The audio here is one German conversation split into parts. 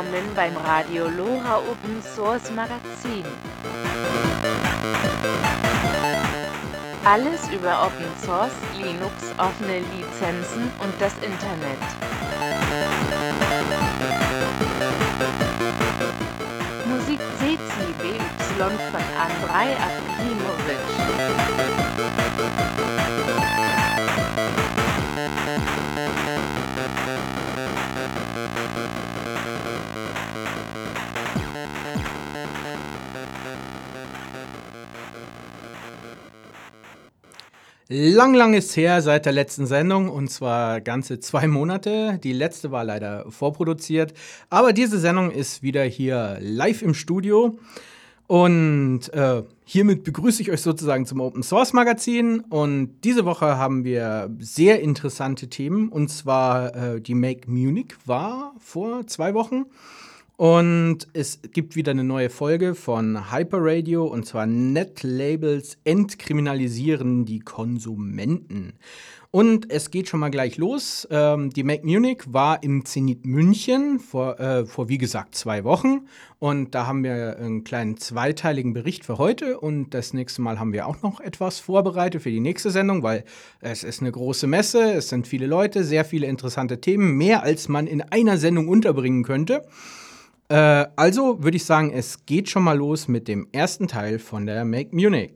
willkommen beim Radio LoRa Open Source Magazin. Alles über Open Source, Linux, offene Lizenzen und das Internet. Musik CCBY von Andrei Akimovic. Lang ist her seit der letzten Sendung, und zwar ganze 2 Monate. Die letzte war leider vorproduziert, aber diese Sendung ist wieder hier live im Studio. Und hiermit begrüße ich euch sozusagen zum Open Source Magazin. Und diese Woche haben wir sehr interessante Themen, und zwar die Make Munich war vor 2 Wochen. Und es gibt wieder eine neue Folge von Hyperradio, und zwar Netlabels entkriminalisieren die Konsumenten. Und es geht schon mal gleich los. Die Make Munich war im Zenit München vor wie gesagt 2 Wochen. Und da haben wir einen kleinen zweiteiligen Bericht für heute. Und das nächste Mal haben wir auch noch etwas vorbereitet für die nächste Sendung, weil es ist eine große Messe, es sind viele Leute, sehr viele interessante Themen, mehr als man in einer Sendung unterbringen könnte. Also würde ich sagen, es geht schon mal los mit dem ersten Teil von der Make Munich.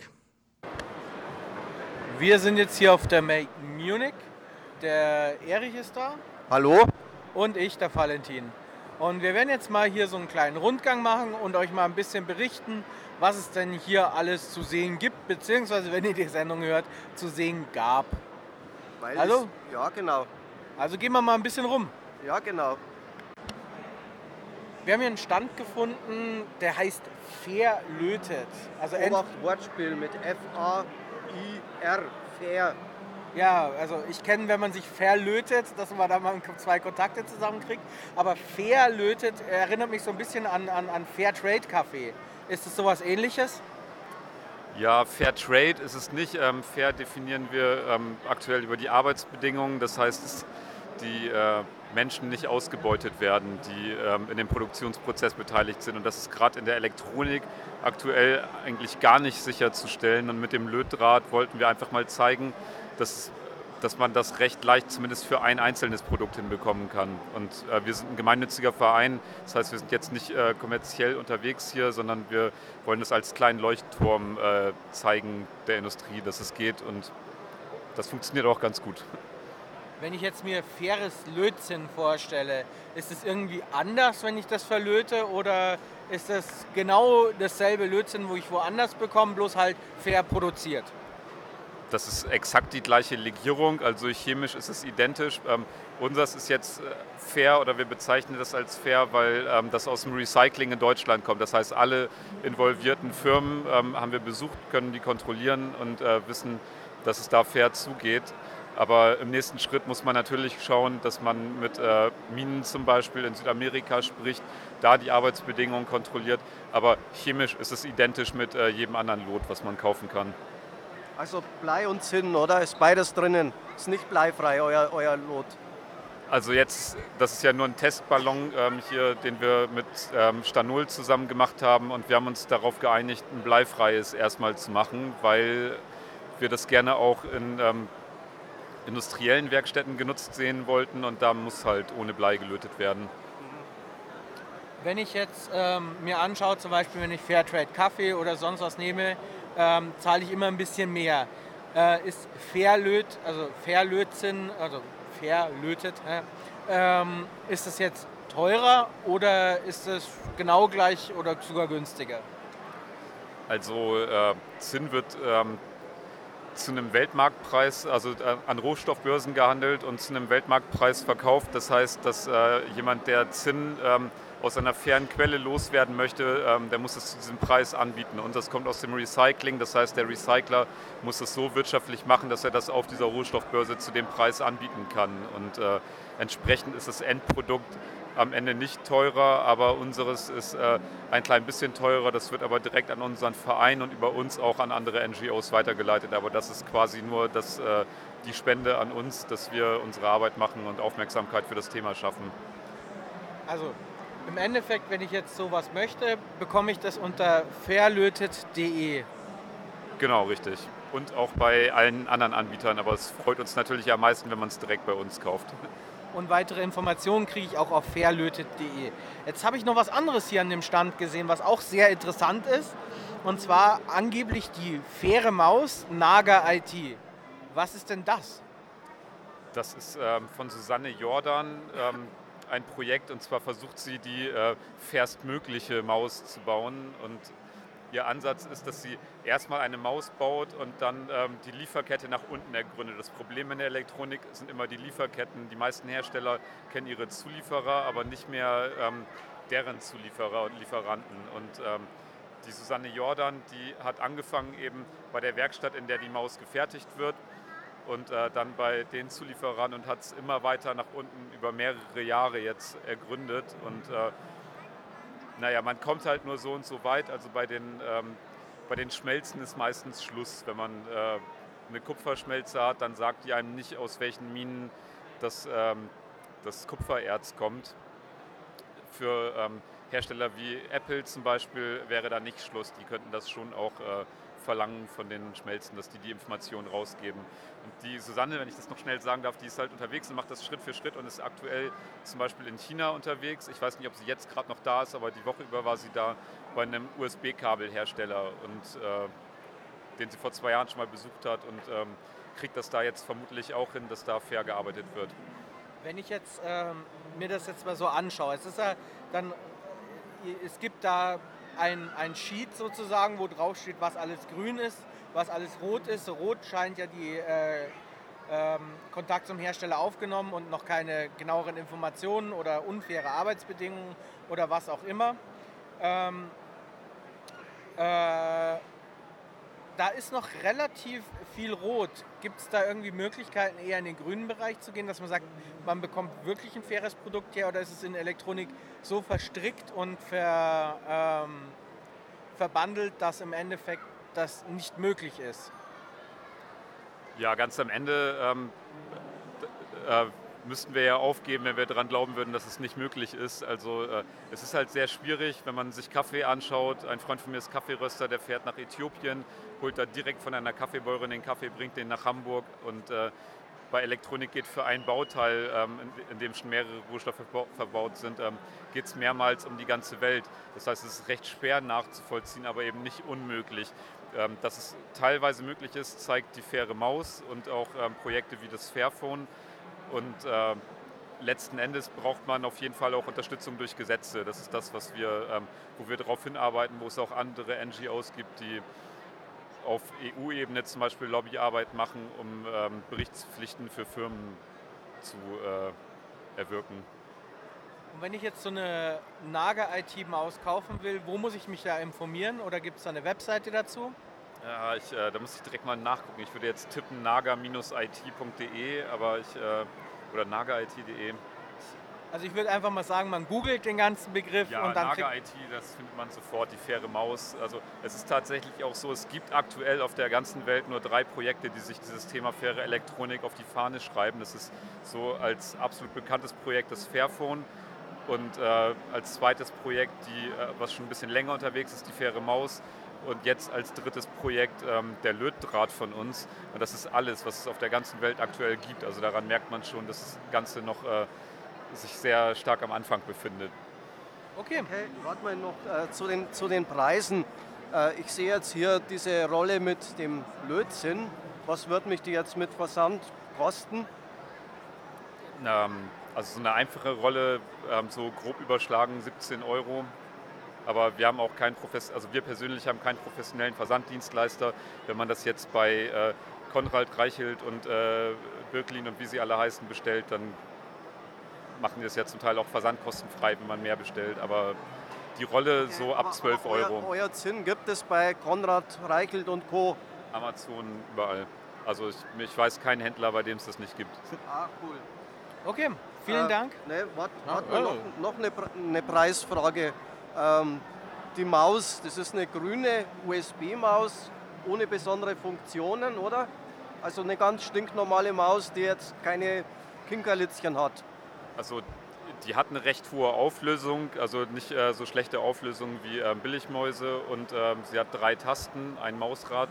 Wir sind jetzt hier auf der Make Munich. Der Erich ist da. Hallo. Und ich, der Valentin. Und wir werden jetzt mal hier so einen kleinen Rundgang machen und euch mal ein bisschen berichten, was es denn hier alles zu sehen gibt, beziehungsweise, wenn ihr die Sendung hört, zu sehen gab. Ja, genau. Also gehen wir mal ein bisschen rum. Ja, genau. Wir haben hier einen Stand gefunden, der heißt Verlötet. Also Wortspiel mit F-A-I-R, fair. Ja, also ich kenne, wenn man sich verlötet, dass man da mal 2 Kontakte zusammenkriegt. Aber Verlötet erinnert mich so ein bisschen an Fairtrade Café. Ist es sowas Ähnliches? Ja, Fairtrade ist es nicht. Fair definieren wir aktuell über die Arbeitsbedingungen. Das heißt, dass die Menschen nicht ausgebeutet werden, die in dem Produktionsprozess beteiligt sind. Und das ist gerade in der Elektronik aktuell eigentlich gar nicht sicherzustellen. Und mit dem Lötdraht wollten wir einfach mal zeigen, dass man das recht leicht zumindest für ein einzelnes Produkt hinbekommen kann. Und wir sind ein gemeinnütziger Verein, das heißt, wir sind jetzt nicht kommerziell unterwegs hier, sondern wir wollen das als kleinen Leuchtturm zeigen der Industrie, dass es geht, und das funktioniert auch ganz gut. Wenn ich jetzt mir faires Lötzinn vorstelle, ist es irgendwie anders, wenn ich das verlöte, oder ist das genau dasselbe Lötzinn, wo ich woanders bekomme, bloß halt fair produziert? Das ist exakt die gleiche Legierung, also chemisch ist es identisch. Unseres ist jetzt fair, oder wir bezeichnen das als fair, weil das aus dem Recycling in Deutschland kommt. Das heißt, alle involvierten Firmen haben wir besucht, können die kontrollieren und wissen, dass es da fair zugeht. Aber im nächsten Schritt muss man natürlich schauen, dass man mit Minen zum Beispiel in Südamerika spricht, da die Arbeitsbedingungen kontrolliert. Aber chemisch ist es identisch mit jedem anderen Lot, was man kaufen kann. Also Blei und Zinn, oder? Ist beides drinnen. Ist nicht bleifrei, euer Lot. Also jetzt, das ist ja nur ein Testballon hier, den wir mit Stanol zusammen gemacht haben. Und wir haben uns darauf geeinigt, ein bleifreies erstmal zu machen, weil wir das gerne auch in industriellen Werkstätten genutzt sehen wollten, und da muss halt ohne Blei gelötet werden. Wenn ich jetzt mir anschaue, zum Beispiel wenn ich Fairtrade Kaffee oder sonst was nehme, zahle ich immer ein bisschen mehr. Ist Verlötzinn, also verlötet, ist es jetzt teurer oder ist es genau gleich oder sogar günstiger? Also Zinn wird zu einem Weltmarktpreis, also an Rohstoffbörsen gehandelt und zu einem Weltmarktpreis verkauft. Das heißt, dass jemand, der Zinn aus einer fairen Quelle loswerden möchte, der muss es zu diesem Preis anbieten. Und das kommt aus dem Recycling. Das heißt, der Recycler muss es so wirtschaftlich machen, dass er das auf dieser Rohstoffbörse zu dem Preis anbieten kann. Und entsprechend ist das Endprodukt am Ende nicht teurer, aber unseres ist ein klein bisschen teurer. Das wird aber direkt an unseren Verein und über uns auch an andere NGOs weitergeleitet. Aber das ist quasi nur die Spende an uns, dass wir unsere Arbeit machen und Aufmerksamkeit für das Thema schaffen. Also Im Endeffekt, wenn ich jetzt sowas möchte, bekomme ich das unter verlötet.de. Genau, richtig. Und auch bei allen anderen Anbietern, aber es freut uns natürlich am meisten, wenn man es direkt bei uns kauft. Und weitere Informationen kriege ich auch auf verlötet.de. Jetzt habe ich noch was anderes hier an dem Stand gesehen, was auch sehr interessant ist. Und zwar angeblich die faire Maus Naga IT. Was ist denn das? Das ist von Susanne Jordan ein Projekt, und zwar versucht sie die fairstmögliche Maus zu bauen. Und ihr Ansatz ist, dass sie erstmal eine Maus baut und dann die Lieferkette nach unten ergründet. Das Problem in der Elektronik sind immer die Lieferketten. Die meisten Hersteller kennen ihre Zulieferer, aber nicht mehr deren Zulieferer und Lieferanten. Und die Susanne Jordan, die hat angefangen eben bei der Werkstatt, in der die Maus gefertigt wird, und dann bei den Zulieferern, und hat es immer weiter nach unten über mehrere Jahre jetzt ergründet. Und naja, man kommt halt nur so und so weit. Also bei den Schmelzen ist meistens Schluss. Wenn man eine Kupferschmelze hat, dann sagt die einem nicht, aus welchen Minen das Kupfererz kommt. Für Hersteller wie Apple zum Beispiel wäre da nicht Schluss. Die könnten das schon auch verlangen von den Schmelzen, dass die Informationen rausgeben. Und die Susanne, wenn ich das noch schnell sagen darf, die ist halt unterwegs und macht das Schritt für Schritt und ist aktuell zum Beispiel in China unterwegs. Ich weiß nicht, ob sie jetzt gerade noch da ist, aber die Woche über war sie da bei einem USB-Kabelhersteller, und den sie vor 2 Jahren schon mal besucht hat, und kriegt das da jetzt vermutlich auch hin, dass da fair gearbeitet wird. Wenn ich jetzt mir das jetzt mal so anschaue, es gibt da ein Sheet sozusagen, wo drauf steht, was alles grün ist, was alles rot ist. Rot scheint ja die Kontakt zum Hersteller aufgenommen und noch keine genaueren Informationen oder unfaire Arbeitsbedingungen oder was auch immer. Da ist noch relativ viel rot. Gibt es da irgendwie Möglichkeiten, eher in den grünen Bereich zu gehen, dass man sagt, man bekommt wirklich ein faires Produkt her, oder ist es in Elektronik so verstrickt und verbandelt, dass im Endeffekt das nicht möglich ist? Ja, ganz am Ende müssten wir ja aufgeben, wenn wir daran glauben würden, dass es nicht möglich ist. Also es ist halt sehr schwierig, wenn man sich Kaffee anschaut. Ein Freund von mir ist Kaffeeröster, der fährt nach Äthiopien, holt da direkt von einer Kaffeebäuerin den Kaffee, bringt den nach Hamburg, und bei Elektronik geht für ein Bauteil, in dem schon mehrere Rohstoffe verbaut sind, geht es mehrmals um die ganze Welt. Das heißt, es ist recht schwer nachzuvollziehen, aber eben nicht unmöglich. Dass es teilweise möglich ist, zeigt die faire Maus und auch Projekte wie das Fairphone. Und letzten Endes braucht man auf jeden Fall auch Unterstützung durch Gesetze. Das ist das, wo wir darauf hinarbeiten, wo es auch andere NGOs gibt, die auf EU-Ebene zum Beispiel Lobbyarbeit machen, um Berichtspflichten für Firmen zu erwirken. Und wenn ich jetzt so eine Naga IT-Maus kaufen will, wo muss ich mich da informieren, oder gibt es da eine Webseite dazu? Ja, da muss ich direkt mal nachgucken. Ich würde jetzt tippen naga-it.de, oder naga-it.de. Also ich würde einfach mal sagen, man googelt den ganzen Begriff, Ja, und dann Naga IT, das findet man sofort, die faire Maus. Also es ist tatsächlich auch so, es gibt aktuell auf der ganzen Welt nur 3 Projekte, die sich dieses Thema faire Elektronik auf die Fahne schreiben. Das ist so als absolut bekanntes Projekt das Fairphone, und als zweites Projekt, was schon ein bisschen länger unterwegs ist, die faire Maus. Und jetzt als drittes Projekt der Lötdraht von uns. Und das ist alles, was es auf der ganzen Welt aktuell gibt. Also daran merkt man schon, dass das Ganze noch sich sehr stark am Anfang befindet. Okay, warte mal noch zu den Preisen. Ich sehe jetzt hier diese Rolle mit dem Lötzinn. Was wird mich die jetzt mit Versand kosten? Also so eine einfache Rolle, so grob überschlagen 17 €. Aber wir haben auch wir persönlich haben keinen professionellen Versanddienstleister. Wenn man das jetzt bei Konrad, Reichelt und Birkelin und wie sie alle heißen bestellt, dann machen die das ja zum Teil auch versandkostenfrei, wenn man mehr bestellt. Aber die Rolle so ab 12 €. Euer Zinn gibt es bei Konrad, Reichelt und Co. Amazon, überall. Also ich weiß keinen Händler, bei dem es das nicht gibt. Ah, cool. okay, vielen Dank. Noch eine Preisfrage. Die Maus, das ist eine grüne USB-Maus ohne besondere Funktionen, oder? Also eine ganz stinknormale Maus, die jetzt keine Kinkerlitzchen hat. Also Die hat eine recht hohe Auflösung, also nicht so schlechte Auflösung wie Billigmäuse und sie hat 3 Tasten, ein Mausrad.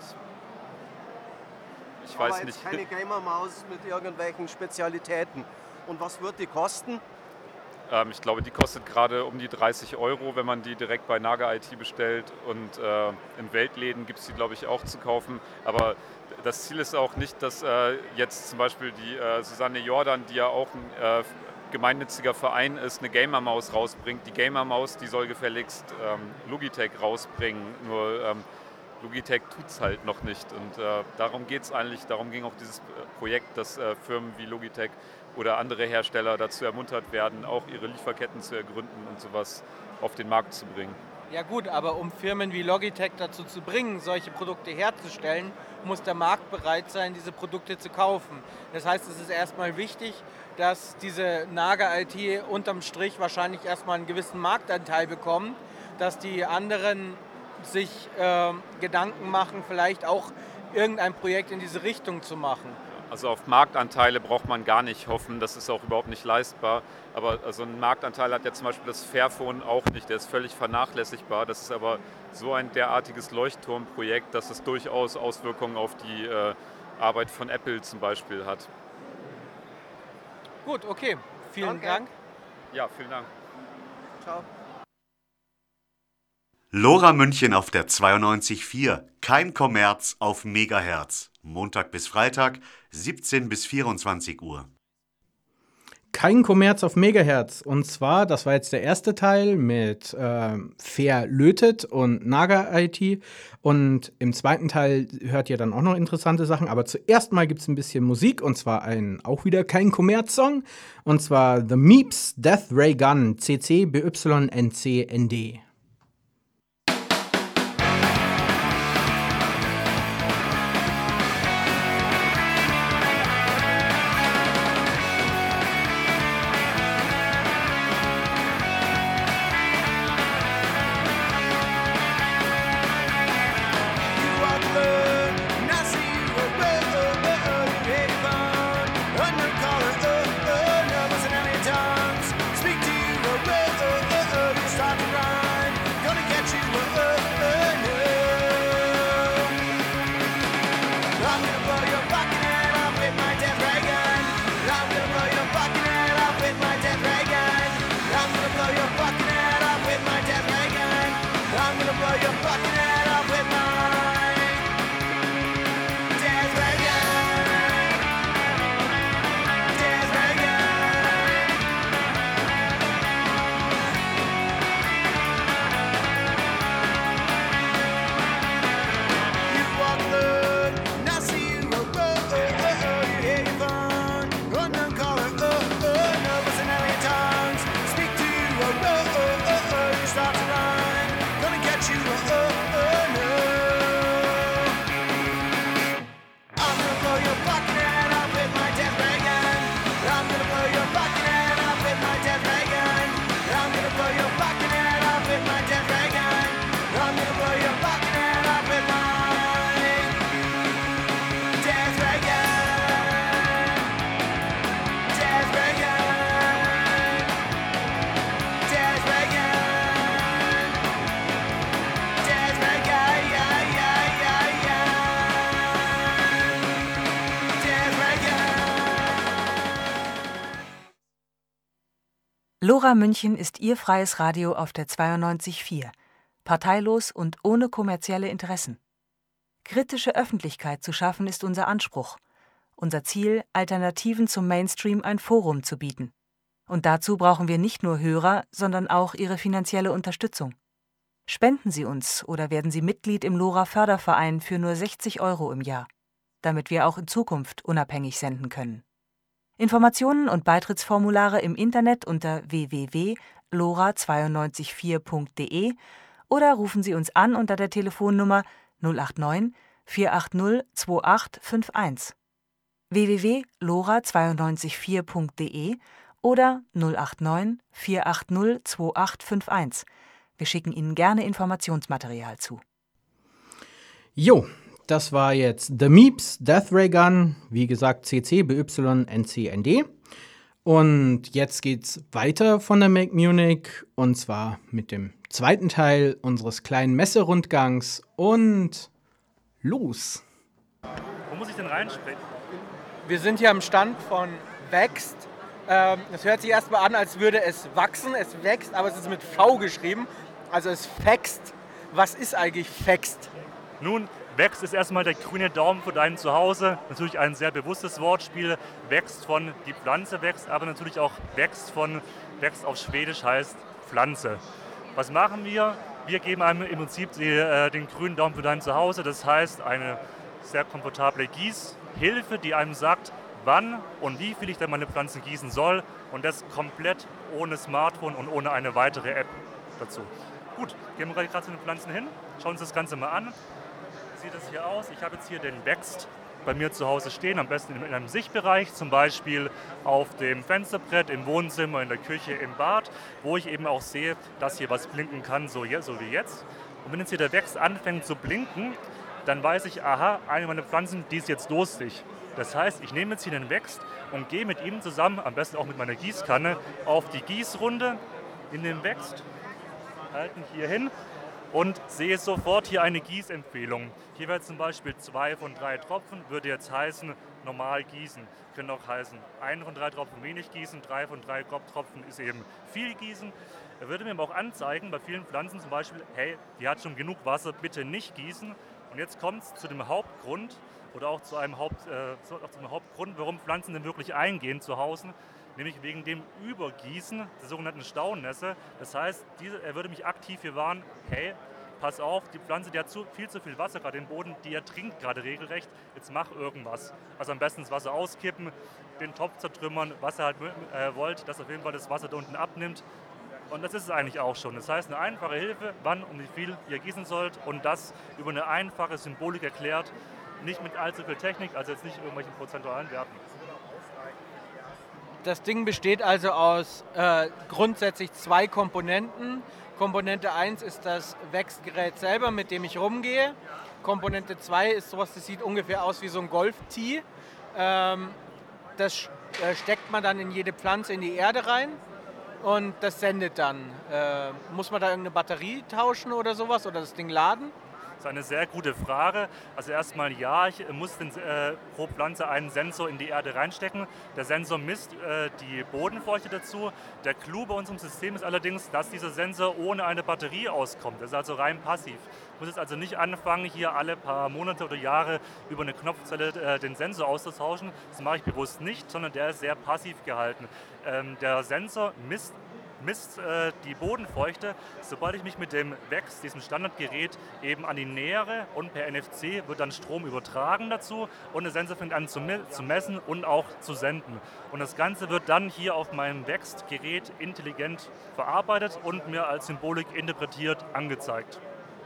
Ich weiß Aber nicht. jetzt keine Gamer-Maus mit irgendwelchen Spezialitäten. Und was wird die kosten? Ich glaube, die kostet gerade um die 30 €, wenn man die direkt bei Naga IT bestellt. Und in Weltläden gibt es die, glaube ich, auch zu kaufen. Aber das Ziel ist auch nicht, dass jetzt zum Beispiel die Susanne Jordan, die ja auch ein gemeinnütziger Verein ist, eine Gamer-Maus rausbringt. Die Gamer-Maus, die soll gefälligst Logitech rausbringen. Nur Logitech tut es halt noch nicht. Und darum geht es eigentlich, darum ging auch dieses Projekt, dass Firmen wie Logitech oder andere Hersteller dazu ermuntert werden, auch ihre Lieferketten zu ergründen und sowas auf den Markt zu bringen. Ja gut, aber um Firmen wie Logitech dazu zu bringen, solche Produkte herzustellen, muss der Markt bereit sein, diese Produkte zu kaufen. Das heißt, es ist erstmal wichtig, dass diese Naga IT unterm Strich wahrscheinlich erstmal einen gewissen Marktanteil bekommt, dass die anderen sich Gedanken machen, vielleicht auch irgendein Projekt in diese Richtung zu machen. Also auf Marktanteile braucht man gar nicht hoffen, das ist auch überhaupt nicht leistbar. Aber so einen Marktanteil hat ja zum Beispiel das Fairphone auch nicht, der ist völlig vernachlässigbar. Das ist aber so ein derartiges Leuchtturmprojekt, dass es durchaus Auswirkungen auf die Arbeit von Apple zum Beispiel hat. Gut, okay. Vielen Dank. Ja, vielen Dank. Ciao. Lora München auf der 92.4. Kein Kommerz auf Megahertz. Montag bis Freitag, 17 bis 24 Uhr. Kein Kommerz auf Megahertz. Und zwar, das war jetzt der erste Teil mit Verlötet und Naga IT. Und im zweiten Teil hört ihr dann auch noch interessante Sachen. Aber zuerst mal gibt es ein bisschen Musik. Und zwar auch wieder kein Kommerz-Song. Und zwar The Meeps Death Ray Gun CC BY NC ND. Lora München ist Ihr freies Radio auf der 92.4. Parteilos und ohne kommerzielle Interessen. Kritische Öffentlichkeit zu schaffen ist unser Anspruch. Unser Ziel, Alternativen zum Mainstream ein Forum zu bieten. Und dazu brauchen wir nicht nur Hörer, sondern auch Ihre finanzielle Unterstützung. Spenden Sie uns oder werden Sie Mitglied im Lora Förderverein für nur 60 € im Jahr, damit wir auch in Zukunft unabhängig senden können. Informationen und Beitrittsformulare im Internet unter www.lora924.de oder rufen Sie uns an unter der Telefonnummer 089 480 2851. www.lora924.de oder 089 480 2851. Wir schicken Ihnen gerne Informationsmaterial zu. Jo, das war jetzt The Meeps Death Ray Gun, wie gesagt CC BY NC ND. Und jetzt geht's weiter von der Make Munich und zwar mit dem zweiten Teil unseres kleinen Messerundgangs und los! Wo muss ich denn reinsprechen? Wir sind hier am Stand von Wächst. Es hört sich erstmal an, als würde es wachsen. Es wächst, aber es ist mit V geschrieben. Also es wächst. Was ist eigentlich wächst? Nun, wächst ist erstmal der grüne Daumen für dein Zuhause. Natürlich ein sehr bewusstes Wortspiel. Wächst von die Pflanze wächst, aber natürlich auch wächst auf Schwedisch heißt Pflanze. Was machen wir? Wir geben einem im Prinzip den grünen Daumen für dein Zuhause. Das heißt eine sehr komfortable Gießhilfe, die einem sagt, wann und wie viel ich denn meine Pflanzen gießen soll. Und das komplett ohne Smartphone und ohne eine weitere App dazu. Gut, gehen wir gerade zu den Pflanzen hin. Schauen uns das Ganze mal an. Sieht es hier aus? Ich habe jetzt hier den Wächst bei mir zu Hause stehen, am besten in einem Sichtbereich, zum Beispiel auf dem Fensterbrett, im Wohnzimmer, in der Küche, im Bad, wo ich eben auch sehe, dass hier was blinken kann, so wie jetzt. Und wenn jetzt hier der Wächst anfängt zu blinken, dann weiß ich, aha, eine meiner Pflanzen, die ist jetzt durstig. Das heißt, ich nehme jetzt hier den Wächst und gehe mit ihm zusammen, am besten auch mit meiner Gießkanne, auf die Gießrunde in den Wächst, halten hier hin und sehe sofort hier eine Gießempfehlung. Hier wäre zum Beispiel 2 von 3 Tropfen, würde jetzt heißen, normal gießen. Können auch heißen, 1 von 3 Tropfen wenig gießen, 3 von 3 Tropfen ist eben viel gießen. Er würde mir aber auch anzeigen, bei vielen Pflanzen zum Beispiel, hey, die hat schon genug Wasser, bitte nicht gießen. Und jetzt kommt es zu dem Hauptgrund oder auch zu einem Hauptgrund, warum Pflanzen denn wirklich eingehen zu Hause. Nämlich wegen dem Übergießen der sogenannten Staunässe. Das heißt, er würde mich aktiv hier warnen, hey, pass auf, die Pflanze, die hat viel zu viel Wasser gerade im Boden, die ertrinkt gerade regelrecht, jetzt mach irgendwas. Also am besten das Wasser auskippen, den Topf zertrümmern, was ihr halt wollt, dass auf jeden Fall das Wasser da unten abnimmt. Und das ist es eigentlich auch schon. Das heißt, eine einfache Hilfe, wann und wie viel ihr gießen sollt und das über eine einfache Symbolik erklärt, nicht mit allzu viel Technik, also jetzt nicht irgendwelchen prozentualen Werten. Das Ding besteht also aus grundsätzlich 2 Komponenten. Komponente 1 ist das Wächstgerät selber, mit dem ich rumgehe. Komponente 2 ist sowas, das sieht ungefähr aus wie so ein Golf-Tee. Das steckt man dann in jede Pflanze in die Erde rein und das sendet dann. Muss man da irgendeine Batterie tauschen oder sowas oder das Ding laden? Das ist eine sehr gute Frage. Also erstmal ja, ich muss pro Pflanze einen Sensor in die Erde reinstecken. Der Sensor misst die Bodenfeuchte dazu. Der Clou bei unserem System ist allerdings, dass dieser Sensor ohne eine Batterie auskommt. Das ist also rein passiv. Ich muss jetzt also nicht anfangen, hier alle paar Monate oder Jahre über eine Knopfzelle den Sensor auszutauschen. Das mache ich bewusst nicht, sondern der ist sehr passiv gehalten. Der Sensor misst die Bodenfeuchte, sobald ich mich mit dem Wächst, diesem Standardgerät, eben an die nähere und per NFC wird dann Strom übertragen dazu und der Sensor fängt an zu messen und auch zu senden. Und das Ganze wird dann hier auf meinem Wächstgerät intelligent verarbeitet und mir als Symbolik interpretiert angezeigt.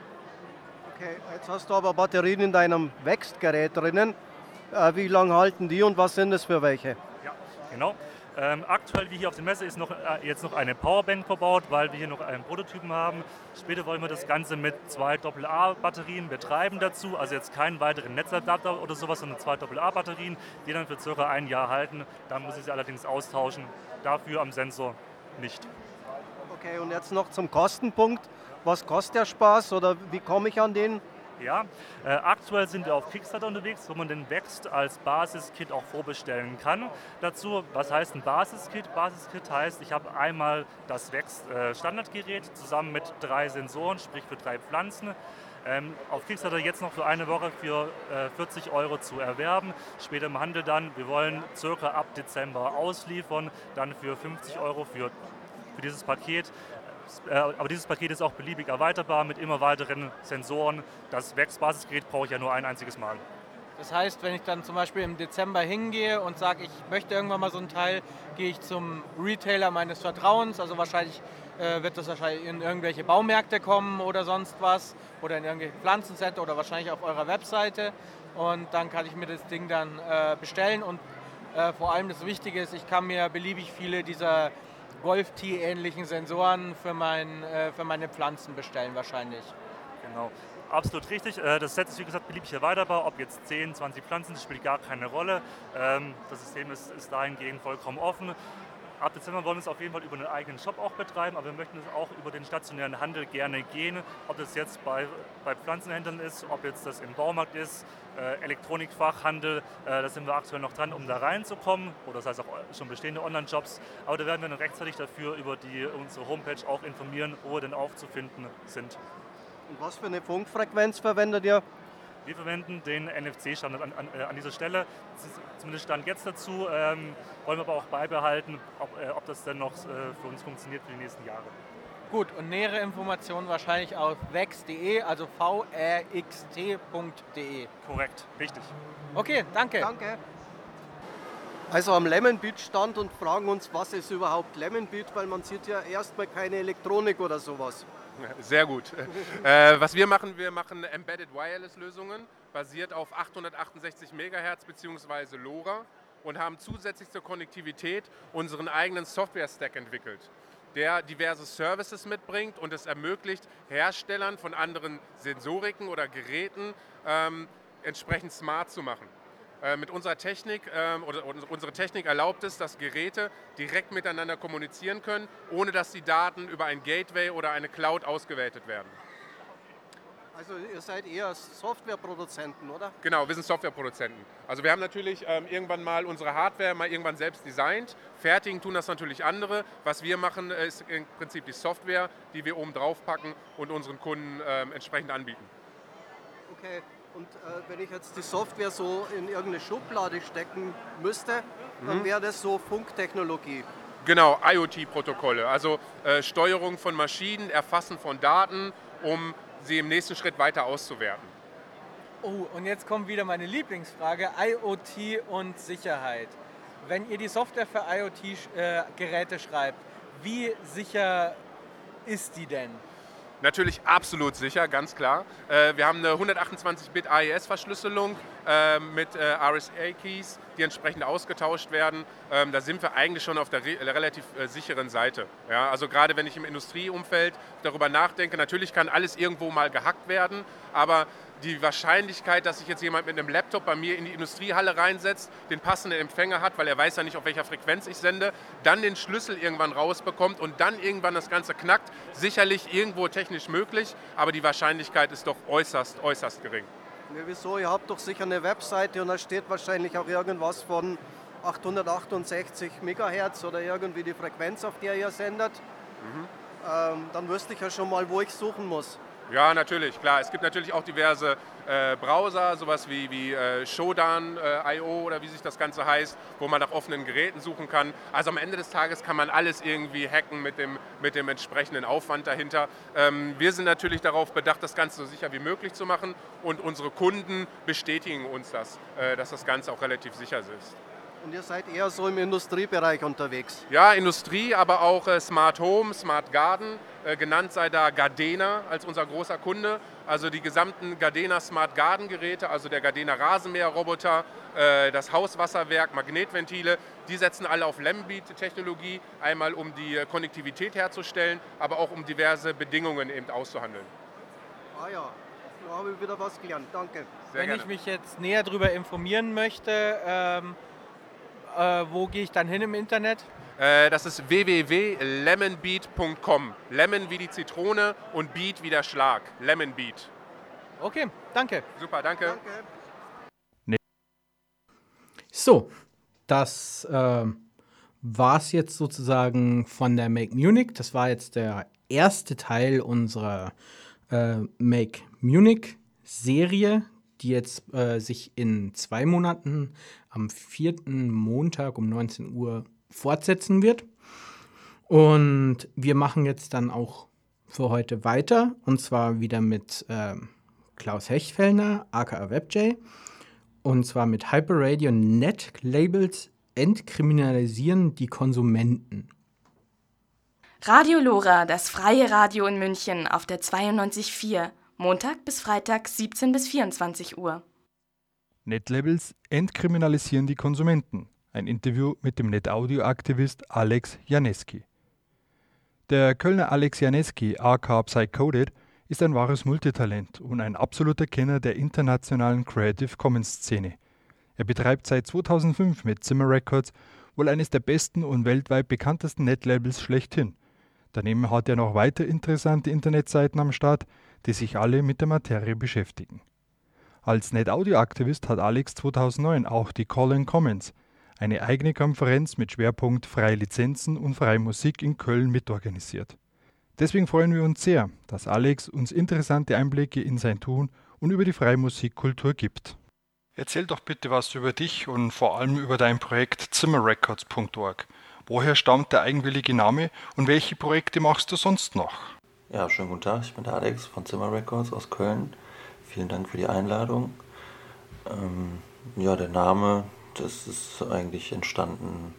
Okay, jetzt hast du aber Batterien in deinem Wächstgerät drinnen. Wie lange halten die und was sind das für welche? Ja, genau. Aktuell, wie hier auf der Messe, ist jetzt noch eine Powerbank verbaut, weil wir hier noch einen Prototypen haben. Später wollen wir das Ganze mit 2 AA-Batterien betreiben dazu. Also jetzt keinen weiteren Netzadapter oder sowas, sondern 2 AA-Batterien, die dann für ca. 1 Jahr halten. Dann muss ich sie allerdings austauschen. Dafür am Sensor nicht. Okay, und jetzt noch zum Kostenpunkt. Was kostet der Spaß oder wie komme ich an den? Ja, aktuell sind wir auf Kickstarter unterwegs, wo man den Wächst als Basiskit auch vorbestellen kann. Dazu, was heißt ein Basiskit? Basiskit heißt, ich habe einmal das Wächst-Standardgerät zusammen mit 3 Sensoren, sprich für 3 Pflanzen. Auf Kickstarter jetzt noch für eine Woche für 40 € zu erwerben. Später im Handel dann, wir wollen circa ab Dezember ausliefern, dann für 50 € für dieses Paket. Aber dieses Paket ist auch beliebig erweiterbar mit immer weiteren Sensoren. Das Wächst-Basisgerät brauche ich ja nur ein einziges Mal. Das heißt, wenn ich dann zum Beispiel im Dezember hingehe und sage, ich möchte irgendwann mal so ein Teil, gehe ich zum Retailer meines Vertrauens. Also wahrscheinlich wird das wahrscheinlich in irgendwelche Baumärkte kommen oder sonst was oder in irgendwelche Pflanzencenter oder wahrscheinlich auf eurer Webseite. Und dann kann ich mir das Ding dann bestellen. Und vor allem das Wichtige ist, ich kann mir beliebig viele dieser Golf-Tee-ähnlichen Sensoren für meine Pflanzen bestellen wahrscheinlich. Genau. Absolut richtig. Das Set ist wie gesagt beliebig erweiterbar. Ob jetzt 10, 20 Pflanzen, das spielt gar keine Rolle. Das System ist dahingehend vollkommen offen. Ab Dezember wollen wir es auf jeden Fall über einen eigenen Shop auch betreiben, aber wir möchten es auch über den stationären Handel gerne gehen. Ob das jetzt bei Pflanzenhändlern ist, ob jetzt das im Baumarkt ist, Elektronikfachhandel, da sind wir aktuell noch dran, um da reinzukommen. Oder das heißt auch schon bestehende Online-Shops. Aber da werden wir dann rechtzeitig dafür über unsere Homepage auch informieren, wo wir denn aufzufinden sind. Und was für eine Funkfrequenz verwendet ihr? Wir verwenden den NFC-Standard an dieser Stelle. Das ist zumindest Stand jetzt dazu. Wollen wir aber auch beibehalten, ob das denn noch für uns funktioniert für die nächsten Jahre. Gut, und nähere Informationen wahrscheinlich auf vext.de, also vrxt.de. Korrekt, richtig. Okay, danke. Danke. Also am Lemon Beat stand und fragen uns, was ist überhaupt Lemon Beat, weil man sieht ja erstmal keine Elektronik oder sowas. Sehr gut. Was wir machen Embedded Wireless Lösungen, basiert auf 868 MHz bzw. LoRa und haben zusätzlich zur Konnektivität unseren eigenen Software-Stack entwickelt, der diverse Services mitbringt und es ermöglicht, Herstellern von anderen Sensoriken oder Geräten entsprechend smart zu machen. Mit unserer Technik, unsere Technik erlaubt es, dass Geräte direkt miteinander kommunizieren können, ohne dass die Daten über ein Gateway oder eine Cloud ausgewertet werden. Also ihr seid eher Softwareproduzenten, oder? Genau, wir sind Softwareproduzenten. Also wir haben natürlich irgendwann mal unsere Hardware irgendwann selbst designt. Fertigen tun das natürlich andere. Was wir machen, ist im Prinzip die Software, die wir oben drauf packen und unseren Kunden entsprechend anbieten. Okay. Und wenn ich jetzt die Software so in irgendeine Schublade stecken müsste, dann wäre das so Funktechnologie. Genau, IoT-Protokolle, also Steuerung von Maschinen, Erfassen von Daten, um sie im nächsten Schritt weiter auszuwerten. Oh, und jetzt kommt wieder meine Lieblingsfrage, IoT und Sicherheit. Wenn ihr die Software für IoT-Geräte schreibt, wie sicher ist die denn? Natürlich absolut sicher, ganz klar. Wir haben eine 128-Bit AES-Verschlüsselung mit RSA-Keys, die entsprechend ausgetauscht werden. Da sind wir eigentlich schon auf der relativ sicheren Seite. Ja, also gerade wenn ich im Industrieumfeld darüber nachdenke, natürlich kann alles irgendwo mal gehackt werden, aber die Wahrscheinlichkeit, dass sich jetzt jemand mit einem Laptop bei mir in die Industriehalle reinsetzt, den passenden Empfänger hat, weil er weiß ja nicht, auf welcher Frequenz ich sende, dann den Schlüssel irgendwann rausbekommt und dann irgendwann das Ganze knackt, sicherlich irgendwo technisch möglich, aber die Wahrscheinlichkeit ist doch äußerst, äußerst gering. Ja, wieso? Ihr habt doch sicher eine Webseite und da steht wahrscheinlich auch irgendwas von 868 MHz oder irgendwie die Frequenz, auf der ihr sendet. Dann wüsste ich ja schon mal, wo ich suchen muss. Ja, natürlich, klar. Es gibt natürlich auch diverse Browser, sowas wie Shodan.io oder wie sich das Ganze heißt, wo man nach offenen Geräten suchen kann. Also am Ende des Tages kann man alles irgendwie hacken mit dem entsprechenden Aufwand dahinter. Wir sind natürlich darauf bedacht, das Ganze so sicher wie möglich zu machen und unsere Kunden bestätigen uns das, dass das Ganze auch relativ sicher ist. Und ihr seid eher so im Industriebereich unterwegs? Ja, Industrie, aber auch Smart Home, Smart Garden. Genannt sei da Gardena als unser großer Kunde. Also die gesamten Gardena Smart Garden Geräte, also der Gardena Rasenmäherroboter, das Hauswasserwerk, Magnetventile, die setzen alle auf Lembeat-Technologie, einmal um die Konnektivität herzustellen, aber auch um diverse Bedingungen eben auszuhandeln. Ah ja, da habe ich wieder was gelernt. Danke. Sehr Wenn gerne. ich mich jetzt näher darüber informieren möchte, wo gehe ich dann hin im Internet? Das ist www.lemonbeat.com. Lemon wie die Zitrone und Beat wie der Schlag. Lemonbeat. Okay, danke. Super, danke. So, das war's jetzt sozusagen von der Make Munich. Das war jetzt der erste Teil unserer Make Munich-Serie, die jetzt sich in 2 Monaten am 4. Montag um 19 Uhr fortsetzen wird. Und wir machen jetzt dann auch für heute weiter, und zwar wieder mit Klaus Hechtfellner, aka WebJ, und zwar mit Hyperradio. Net-Labels entkriminalisieren die Konsumenten. Radio Lora, das freie Radio in München auf der 92.4, Montag bis Freitag 17 bis 24 Uhr. Netlabels entkriminalisieren die Konsumenten. Ein Interview mit dem Netaudio-Aktivist Alex Janeski. Der Kölner Alex Janeski, aka Psycoded, ist ein wahres Multitalent und ein absoluter Kenner der internationalen Creative Commons Szene. Er betreibt seit 2005 mit Zimmer Records wohl eines der besten und weltweit bekanntesten Netlabels schlechthin. Daneben hat er noch weitere interessante Internetseiten am Start, die sich alle mit der Materie beschäftigen. Als NetAudio-Aktivist hat Alex 2009 auch die Call & Commons, eine eigene Konferenz mit Schwerpunkt freie Lizenzen und freie Musik in Köln mitorganisiert. Deswegen freuen wir uns sehr, dass Alex uns interessante Einblicke in sein Tun und über die freie Musikkultur gibt. Erzähl doch bitte was über dich und vor allem über dein Projekt zimmerrecords.org. Woher stammt der eigenwillige Name und welche Projekte machst du sonst noch? Ja, schönen guten Tag, ich bin der Alex von Zimmer Records aus Köln. Vielen Dank für die Einladung. Der Name, das ist eigentlich entstanden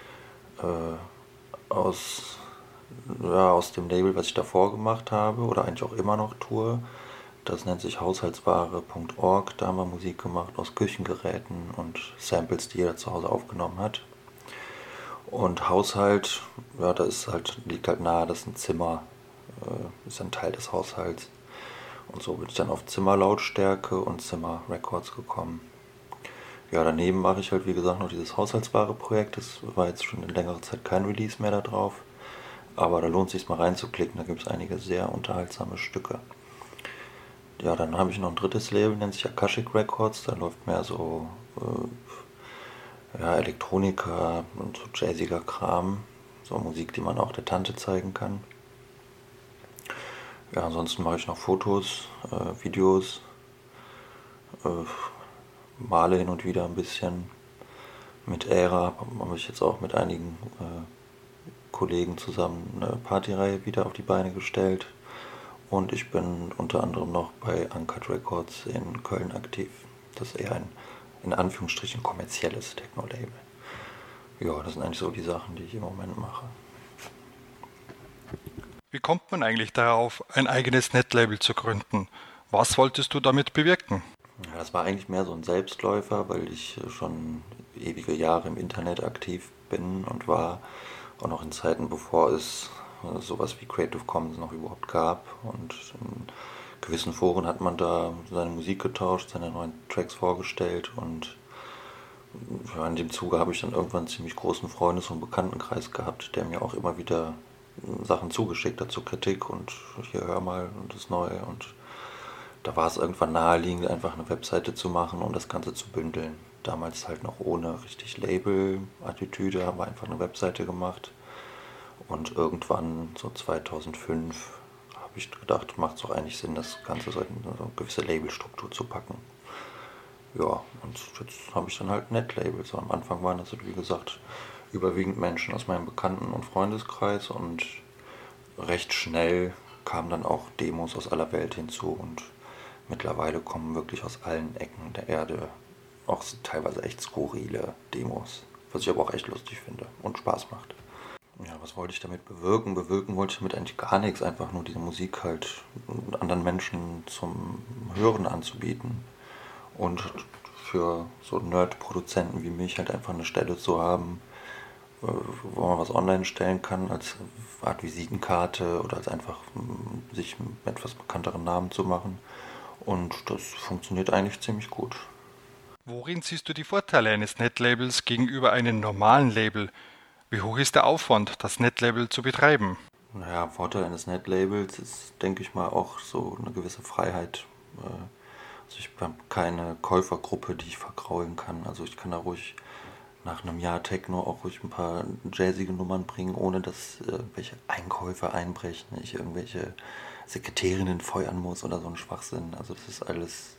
aus dem Label, was ich davor gemacht habe oder eigentlich auch immer noch tue. Das nennt sich haushaltsware.org. Da haben wir Musik gemacht aus Küchengeräten und Samples, die jeder zu Hause aufgenommen hat. Und Haushalt, liegt halt nahe, das ist ein Zimmer, ist ein Teil des Haushalts. Und so bin ich dann auf Zimmerlautstärke und Zimmer-Records gekommen. Ja, daneben mache ich halt, wie gesagt, noch dieses Haushaltsware-Projekt. Das war jetzt schon in längerer Zeit kein Release mehr da drauf. Aber da lohnt es sich mal reinzuklicken, da gibt es einige sehr unterhaltsame Stücke. Ja, dann habe ich noch ein drittes Label, nennt sich Akashic Records. Da läuft mehr so Elektronika und so jazziger Kram. So Musik, die man auch der Tante zeigen kann. Ja, ansonsten mache ich noch Fotos, Videos, male hin und wieder ein bisschen. Mit Ära habe ich jetzt auch mit einigen Kollegen zusammen eine Partyreihe wieder auf die Beine gestellt. Und ich bin unter anderem noch bei Uncut Records in Köln aktiv. Das ist eher ein, in Anführungsstrichen, kommerzielles Techno-Label. Ja, das sind eigentlich so die Sachen, die ich im Moment mache. Wie kommt man eigentlich darauf, ein eigenes Netlabel zu gründen? Was wolltest du damit bewirken? Ja, das war eigentlich mehr so ein Selbstläufer, weil ich schon ewige Jahre im Internet aktiv bin und war. Auch noch in Zeiten, bevor es sowas wie Creative Commons noch überhaupt gab. Und in gewissen Foren hat man da seine Musik getauscht, seine neuen Tracks vorgestellt. Und ja, in dem Zuge habe ich dann irgendwann einen ziemlich großen Freundes- und Bekanntenkreis gehabt, der mir auch immer wieder Sachen zugeschickt hat zur Kritik und hier hör mal und das Neue. Und da war es irgendwann naheliegend, einfach eine Webseite zu machen und das Ganze zu bündeln. Damals halt noch ohne richtig Label-Attitüde, haben wir einfach eine Webseite gemacht. Und irgendwann, so 2005, habe ich gedacht, macht es doch eigentlich Sinn, das Ganze so in eine gewisse Labelstruktur zu packen. Ja, und jetzt habe ich dann halt Netlabels. So, am Anfang waren das, wie gesagt, überwiegend Menschen aus meinem Bekannten- und Freundeskreis und recht schnell kamen dann auch Demos aus aller Welt hinzu und mittlerweile kommen wirklich aus allen Ecken der Erde auch teilweise echt skurrile Demos, was ich aber auch echt lustig finde und Spaß macht. Ja, was wollte ich damit bewirken? Bewirken wollte ich damit eigentlich gar nichts, einfach nur diese Musik halt anderen Menschen zum Hören anzubieten und für so Nerd-Produzenten wie mich halt einfach eine Stelle zu haben, wo man was online stellen kann, als Art Visitenkarte oder als einfach sich mit etwas bekannteren Namen zu machen. Und das funktioniert eigentlich ziemlich gut. Worin siehst du die Vorteile eines Netlabels gegenüber einem normalen Label? Wie hoch ist der Aufwand, das Netlabel zu betreiben? Naja, Vorteil eines Netlabels ist, denke ich mal, auch so eine gewisse Freiheit. Also ich habe keine Käufergruppe, die ich vergraulen kann. Also ich kann da ruhig nach einem Jahr Techno auch ruhig ein paar jazzige Nummern bringen, ohne dass irgendwelche Einkäufer einbrechen, ich irgendwelche Sekretärinnen feuern muss oder so ein Schwachsinn. Also das ist alles,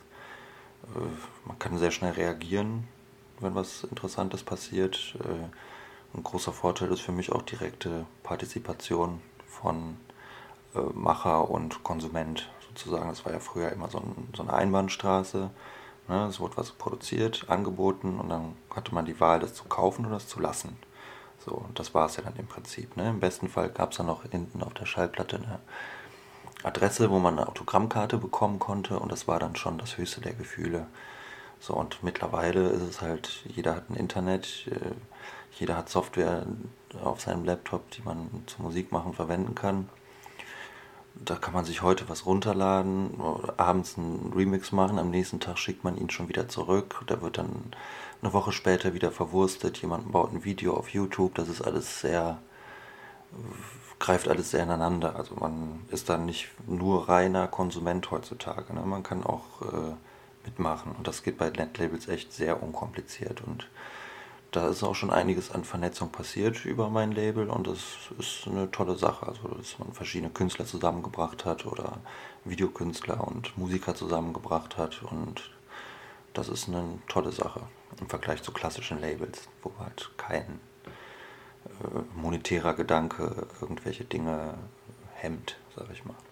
man kann sehr schnell reagieren, wenn was Interessantes passiert. Ein großer Vorteil ist für mich auch direkte Partizipation von Macher und Konsument sozusagen. Das war ja früher immer so eine Einbahnstraße. Ne? Es wurde was produziert, angeboten und dann hatte man die Wahl, das zu kaufen oder das zu lassen. So, und das war es ja dann im Prinzip. Ne? Im besten Fall gab es dann noch hinten auf der Schallplatte eine Adresse, wo man eine Autogrammkarte bekommen konnte und das war dann schon das höchste der Gefühle. So, und mittlerweile ist es halt, jeder hat ein Internet, jeder hat Software auf seinem Laptop, die man zum Musikmachen verwenden kann. Da kann man sich heute was runterladen, abends einen Remix machen, am nächsten Tag schickt man ihn schon wieder zurück. Der wird dann eine Woche später wieder verwurstet, jemand baut ein Video auf YouTube, das ist alles greift alles sehr ineinander. Also man ist dann nicht nur reiner Konsument heutzutage, ne? Man kann auch mitmachen und das geht bei Netlabels echt sehr unkompliziert und da ist auch schon einiges an Vernetzung passiert über mein Label und das ist eine tolle Sache, also dass man verschiedene Künstler zusammengebracht hat oder Videokünstler und Musiker zusammengebracht hat und das ist eine tolle Sache im Vergleich zu klassischen Labels, wo halt kein monetärer Gedanke irgendwelche Dinge hemmt, sag ich mal.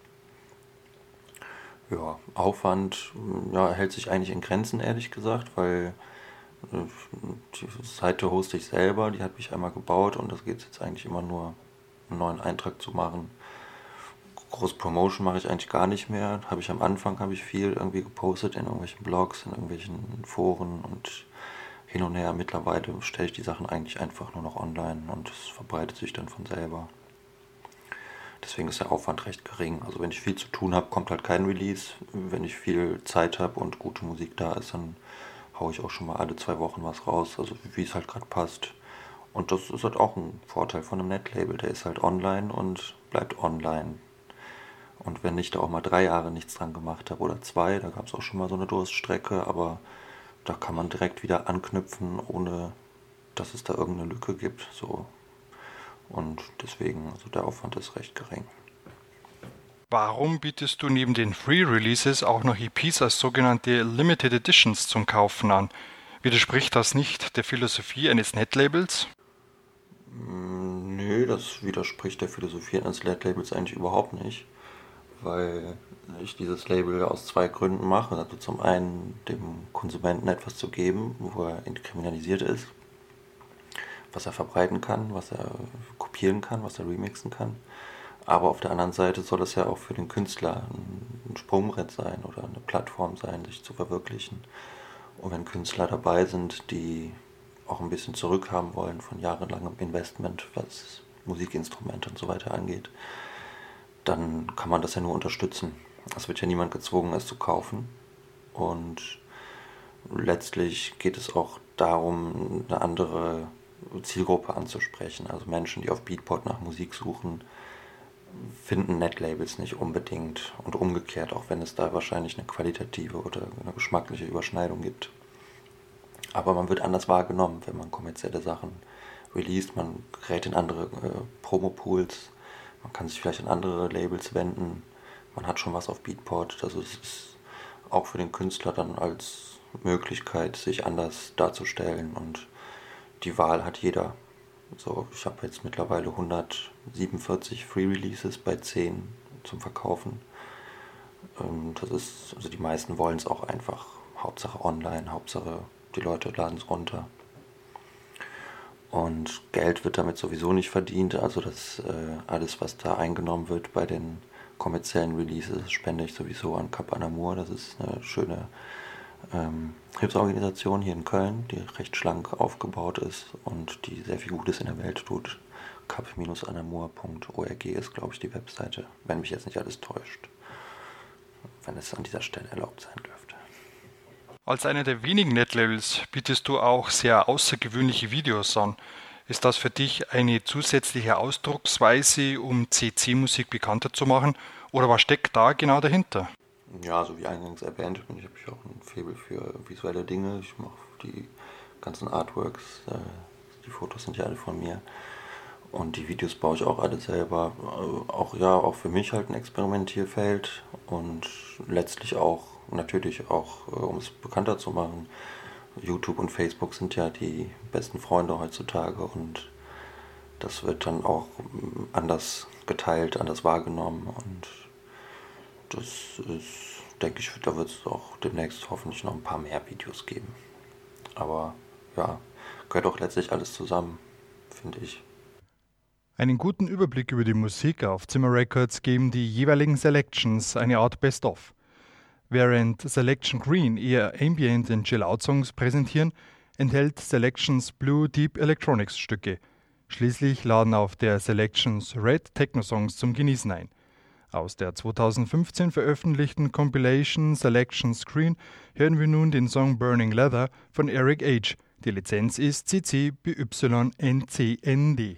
Ja, Aufwand hält sich eigentlich in Grenzen, ehrlich gesagt, weil die Seite hoste ich selber, die habe ich einmal gebaut und das geht jetzt eigentlich immer nur, einen neuen Eintrag zu machen. Groß Promotion mache ich eigentlich gar nicht mehr. Am Anfang habe ich viel irgendwie gepostet in irgendwelchen Blogs, in irgendwelchen Foren und hin und her. Mittlerweile stelle ich die Sachen eigentlich einfach nur noch online und es verbreitet sich dann von selber. Deswegen ist der Aufwand recht gering. Also wenn ich viel zu tun habe, kommt halt kein Release. Wenn ich viel Zeit habe und gute Musik da ist, dann haue ich auch schon mal alle 2 Wochen was raus, also wie es halt gerade passt. Und das ist halt auch ein Vorteil von einem Netlabel. Der ist halt online und bleibt online. Und wenn ich da auch mal 3 Jahre nichts dran gemacht habe oder 2, da gab es auch schon mal so eine Durststrecke, aber da kann man direkt wieder anknüpfen, ohne dass es da irgendeine Lücke gibt. So. Und deswegen, also der Aufwand ist recht gering. Warum bietest du neben den Free Releases auch noch EPs als sogenannte Limited Editions zum Kaufen an? Widerspricht das nicht der Philosophie eines Netlabels? Nö, das widerspricht der Philosophie eines Netlabels eigentlich überhaupt nicht, weil ich dieses Label aus 2 Gründen mache. Also zum einen dem Konsumenten etwas zu geben, wo er entkriminalisiert ist, was er verbreiten kann, was er kopieren kann, was er remixen kann. Aber auf der anderen Seite soll es ja auch für den Künstler ein Sprungbrett sein oder eine Plattform sein, sich zu verwirklichen. Und wenn Künstler dabei sind, die auch ein bisschen zurückhaben wollen von jahrelangem Investment, was Musikinstrumente und so weiter angeht, dann kann man das ja nur unterstützen. Es wird ja niemand gezwungen, es zu kaufen. Und letztlich geht es auch darum, eine andere Zielgruppe anzusprechen. Also Menschen, die auf Beatport nach Musik suchen, finden Netlabels nicht unbedingt und umgekehrt, auch wenn es da wahrscheinlich eine qualitative oder eine geschmackliche Überschneidung gibt. Aber man wird anders wahrgenommen, wenn man kommerzielle Sachen released. Man gerät in andere Promo-Pools, man kann sich vielleicht an andere Labels wenden, man hat schon was auf Beatport. Also es ist auch für den Künstler dann als Möglichkeit, sich anders darzustellen und die Wahl hat jeder. So, ich habe jetzt mittlerweile 147 Free Releases bei 10 zum Verkaufen. Das ist, also die meisten wollen es auch einfach. Hauptsache online, Hauptsache die Leute laden es runter. Und Geld wird damit sowieso nicht verdient. Also das alles, was da eingenommen wird bei den kommerziellen Releases, spende ich sowieso an Cap en Amour. Das ist eine schöne Hilfsorganisation hier in Köln, die recht schlank aufgebaut ist und die sehr viel Gutes in der Welt tut. cap-enamour.org ist, glaube ich, die Webseite, wenn mich jetzt nicht alles täuscht. Wenn es an dieser Stelle erlaubt sein dürfte. Als einer der wenigen Netlabels bietest du auch sehr außergewöhnliche Videos an. Ist das für dich eine zusätzliche Ausdrucksweise, um CC-Musik bekannter zu machen? Oder was steckt da genau dahinter? Ja, so wie eingangs erwähnt, habe ich auch ein Faible für visuelle Dinge. Ich mache die ganzen Artworks, die Fotos sind ja alle von mir. Und die Videos baue ich auch alle selber. Auch für mich halt ein Experimentierfeld und letztlich auch, natürlich auch, um es bekannter zu machen. YouTube und Facebook sind ja die besten Freunde heutzutage und das wird dann auch anders geteilt, anders wahrgenommen und das ist, denke ich, da wird es auch demnächst hoffentlich noch ein paar mehr Videos geben. Aber ja, gehört auch letztlich alles zusammen, finde ich. Einen guten Überblick über die Musik auf Zimmer Records geben die jeweiligen Selections, eine Art Best-of. Während Selection Green eher Ambient- und Chill-Out-Songs präsentieren, enthält Selections Blue Deep Electronics Stücke. Schließlich laden auf der Selections Red Techno-Songs zum Genießen ein. Aus der 2015 veröffentlichten Compilation Selection Screen hören wir nun den Song Burning Leather von Eric H. Die Lizenz ist CC BY NCND.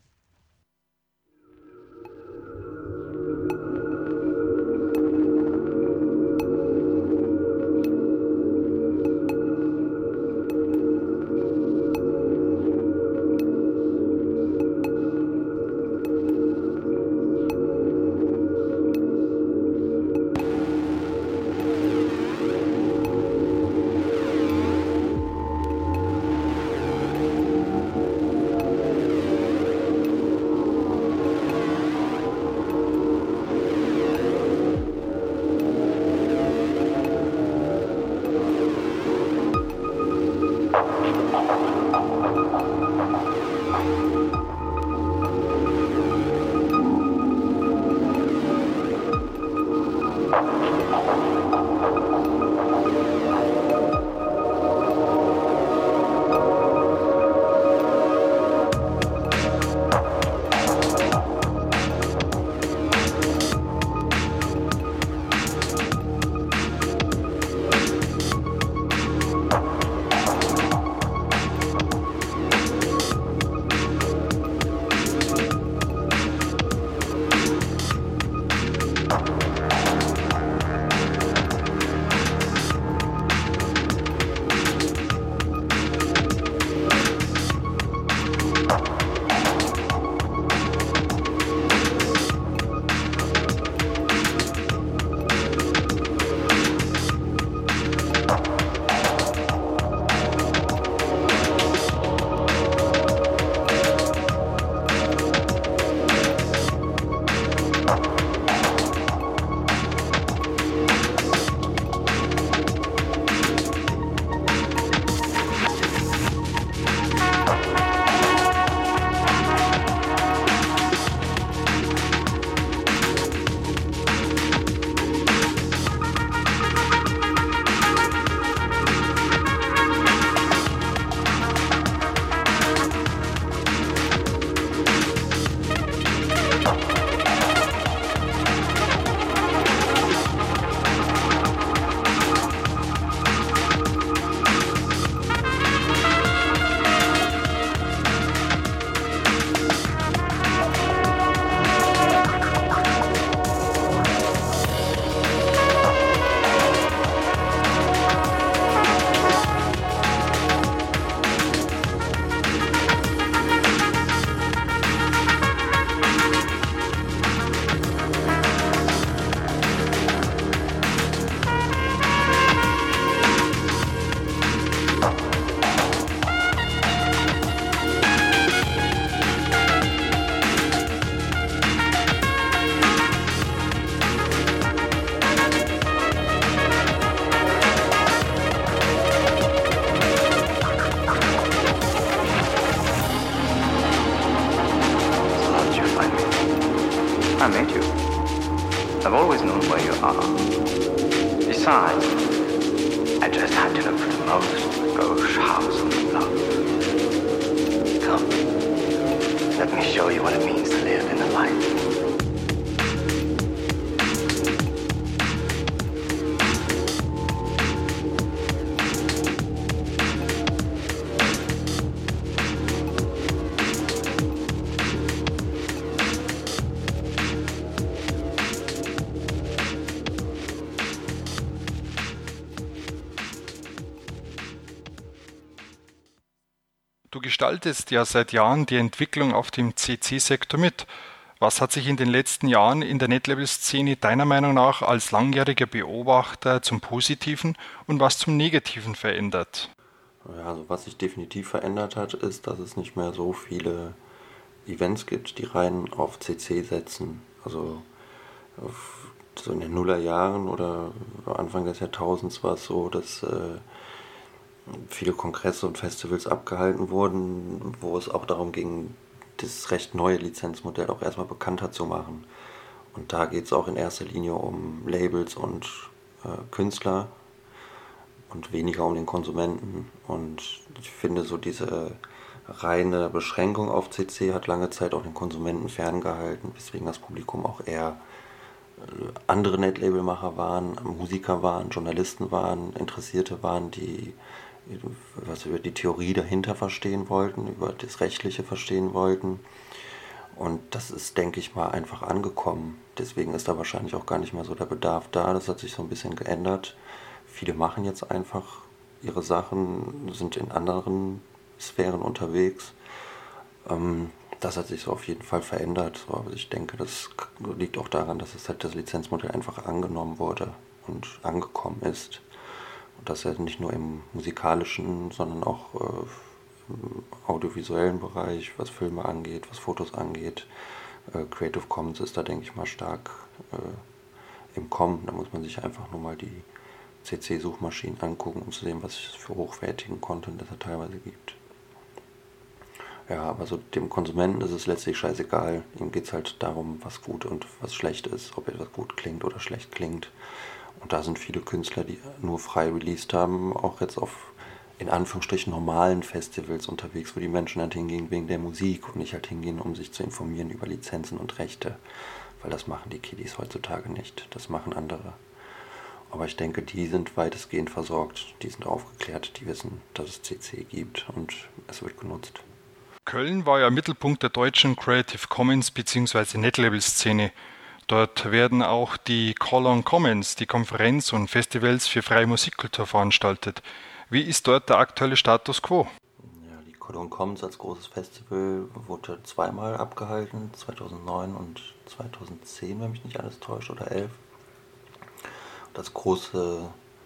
I met you. I've always known where you are. Besides, I just had to look for the most gauche house of love. Come, let me show you what it means to live in the light. Du gestaltest ja seit Jahren die Entwicklung auf dem CC-Sektor mit. Was hat sich in den letzten Jahren in der Netlabel-Szene deiner Meinung nach als langjähriger Beobachter zum Positiven und was zum Negativen verändert? Ja, also was sich definitiv verändert hat, ist, dass es nicht mehr so viele Events gibt, die rein auf CC setzen. Also so in den Nullerjahren oder Anfang des Jahrtausends war es so, dass viele Kongresse und Festivals abgehalten wurden, wo es auch darum ging, das recht neue Lizenzmodell auch erstmal bekannter zu machen. Und da geht es auch in erster Linie um Labels und Künstler und weniger um den Konsumenten. Und ich finde, so diese reine Beschränkung auf CC hat lange Zeit auch den Konsumenten ferngehalten, weswegen das Publikum auch eher andere Netlabelmacher waren, Musiker waren, Journalisten waren, Interessierte waren, die was über die Theorie dahinter verstehen wollten, über das Rechtliche verstehen wollten. Und das ist, denke ich mal, einfach angekommen. Deswegen ist da wahrscheinlich auch gar nicht mehr so der Bedarf da. Das hat sich so ein bisschen geändert. Viele machen jetzt einfach ihre Sachen, sind in anderen Sphären unterwegs. Das hat sich so auf jeden Fall verändert. Aber ich denke, das liegt auch daran, dass es halt das Lizenzmodell einfach angenommen wurde und angekommen ist. Und dass er nicht nur im musikalischen, sondern auch im audiovisuellen Bereich, was Filme angeht, was Fotos angeht, Creative Commons ist da, denke ich mal, stark im Kommen. Da muss man sich einfach nur mal die CC-Suchmaschinen angucken, um zu sehen, was es für hochwertigen Content es da teilweise gibt. Ja, aber so dem Konsumenten ist es letztlich scheißegal. Ihm geht es halt darum, was gut und was schlecht ist, ob etwas gut klingt oder schlecht klingt. Und da sind viele Künstler, die nur frei released haben, auch jetzt auf in Anführungsstrichen normalen Festivals unterwegs, wo die Menschen halt hingehen wegen der Musik und nicht halt hingehen, um sich zu informieren über Lizenzen und Rechte. Weil das machen die Kiddies heutzutage nicht, das machen andere. Aber ich denke, die sind weitestgehend versorgt, die sind aufgeklärt, die wissen, dass es CC gibt und es wird genutzt. Köln war ja Mittelpunkt der deutschen Creative Commons bzw. Netlabel-Szene. Dort werden auch die Call on Commons, die Konferenz und Festivals für freie Musikkultur veranstaltet. Wie ist dort der aktuelle Status quo? Ja, die Call on Commons als großes Festival wurde zweimal abgehalten, 2009 und 2010, wenn mich nicht alles täuscht, oder 11. Das großes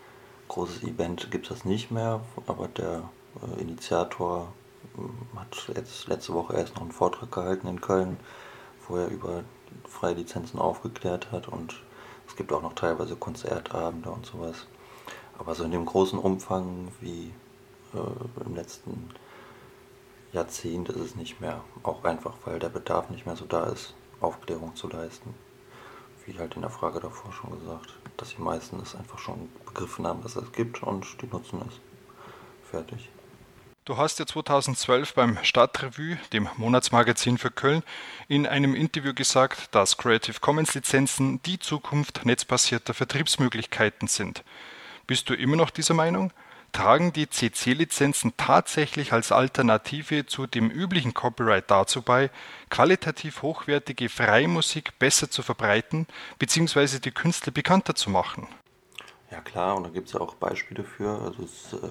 Event gibt es das nicht mehr, aber der Initiator hat jetzt letzte Woche erst noch einen Vortrag gehalten in Köln, wo er über freie Lizenzen aufgeklärt hat, und es gibt auch noch teilweise Konzertabende und sowas. Aber so in dem großen Umfang wie im letzten Jahrzehnt ist es nicht mehr. Auch einfach, weil der Bedarf nicht mehr so da ist, Aufklärung zu leisten. Wie halt in der Frage davor schon gesagt, dass die meisten es einfach schon begriffen haben, dass es gibt, und die nutzen es. Fertig. Du hast ja 2012 beim Stadtrevue, dem Monatsmagazin für Köln, in einem Interview gesagt, dass Creative Commons Lizenzen die Zukunft netzbasierter Vertriebsmöglichkeiten sind. Bist du immer noch dieser Meinung? Tragen die CC-Lizenzen tatsächlich als Alternative zu dem üblichen Copyright dazu bei, qualitativ hochwertige freie Musik besser zu verbreiten bzw. die Künstler bekannter zu machen? Ja klar, und da gibt es ja auch Beispiele für. Also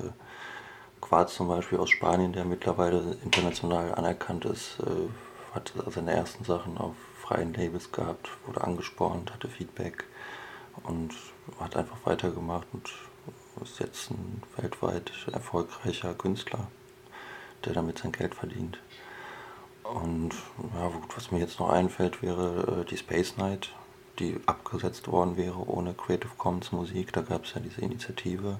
Quarz zum Beispiel aus Spanien, der mittlerweile international anerkannt ist, hat seine ersten Sachen auf freien Labels gehabt, wurde angespornt, hatte Feedback und hat einfach weitergemacht und ist jetzt ein weltweit erfolgreicher Künstler, der damit sein Geld verdient. Und ja, was mir jetzt noch einfällt, wäre die Space Night, die abgesetzt worden wäre ohne Creative Commons Musik. Da gab es ja diese Initiative,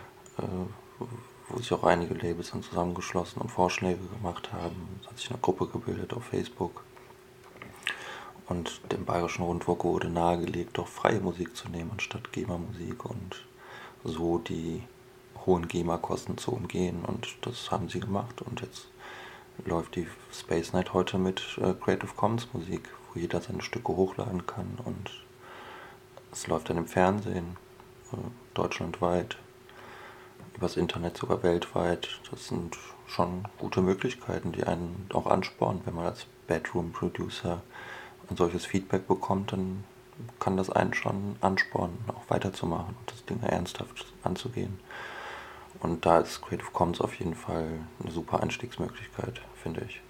wo sich auch einige Labels dann zusammengeschlossen und Vorschläge gemacht haben. Es hat sich eine Gruppe gebildet auf Facebook. Und dem Bayerischen Rundfunk wurde nahegelegt, doch freie Musik zu nehmen anstatt GEMA-Musik und so die hohen GEMA-Kosten zu umgehen. Und das haben sie gemacht. Und jetzt läuft die Space Night heute mit Creative Commons Musik, wo jeder seine Stücke hochladen kann. Und es läuft dann im Fernsehen, deutschlandweit, übers Internet, sogar weltweit. Das sind schon gute Möglichkeiten, die einen auch anspornen. Wenn man als Bedroom-Producer ein solches Feedback bekommt, dann kann das einen schon anspornen, auch weiterzumachen und das Ding ernsthaft anzugehen. Und da ist Creative Commons auf jeden Fall eine super Einstiegsmöglichkeit, finde ich.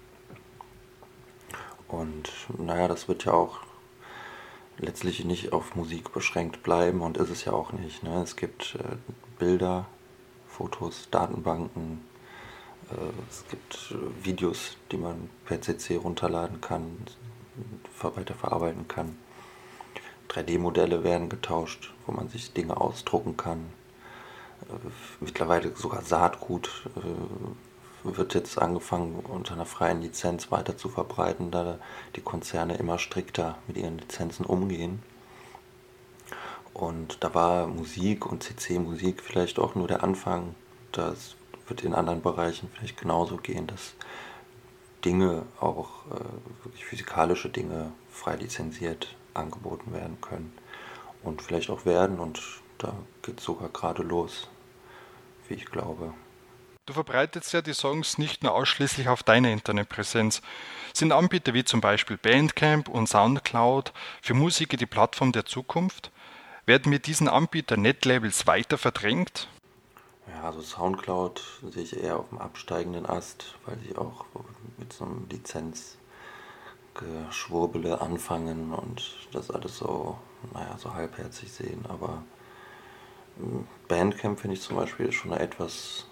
Und naja, das wird ja auch letztlich nicht auf Musik beschränkt bleiben, und ist es ja auch nicht. Ne? Es gibt Bilder, Fotos, Datenbanken, es gibt Videos, die man per CC runterladen kann, weiter verarbeiten kann. 3D-Modelle werden getauscht, wo man sich Dinge ausdrucken kann. Mittlerweile sogar Saatgut wird jetzt angefangen, unter einer freien Lizenz weiter zu verbreiten, da die Konzerne immer strikter mit ihren Lizenzen umgehen. Und da war Musik und CC-Musik vielleicht auch nur der Anfang. Das wird in anderen Bereichen vielleicht genauso gehen, dass Dinge, auch wirklich physikalische Dinge, frei lizenziert angeboten werden können. Und vielleicht auch werden, und da geht es sogar gerade los, wie ich glaube. Du verbreitest ja die Songs nicht nur ausschließlich auf deiner Internetpräsenz. Sind Anbieter wie zum Beispiel Bandcamp und Soundcloud für Musiker die Plattform der Zukunft? Werden mit diesen Anbietern Netlabels weiter verdrängt? Ja, also Soundcloud sehe ich eher auf dem absteigenden Ast, weil sie auch mit so einem Lizenzgeschwurbele anfangen und das alles so, so halbherzig sehen. Aber Bandcamp finde ich zum Beispiel ist schon ist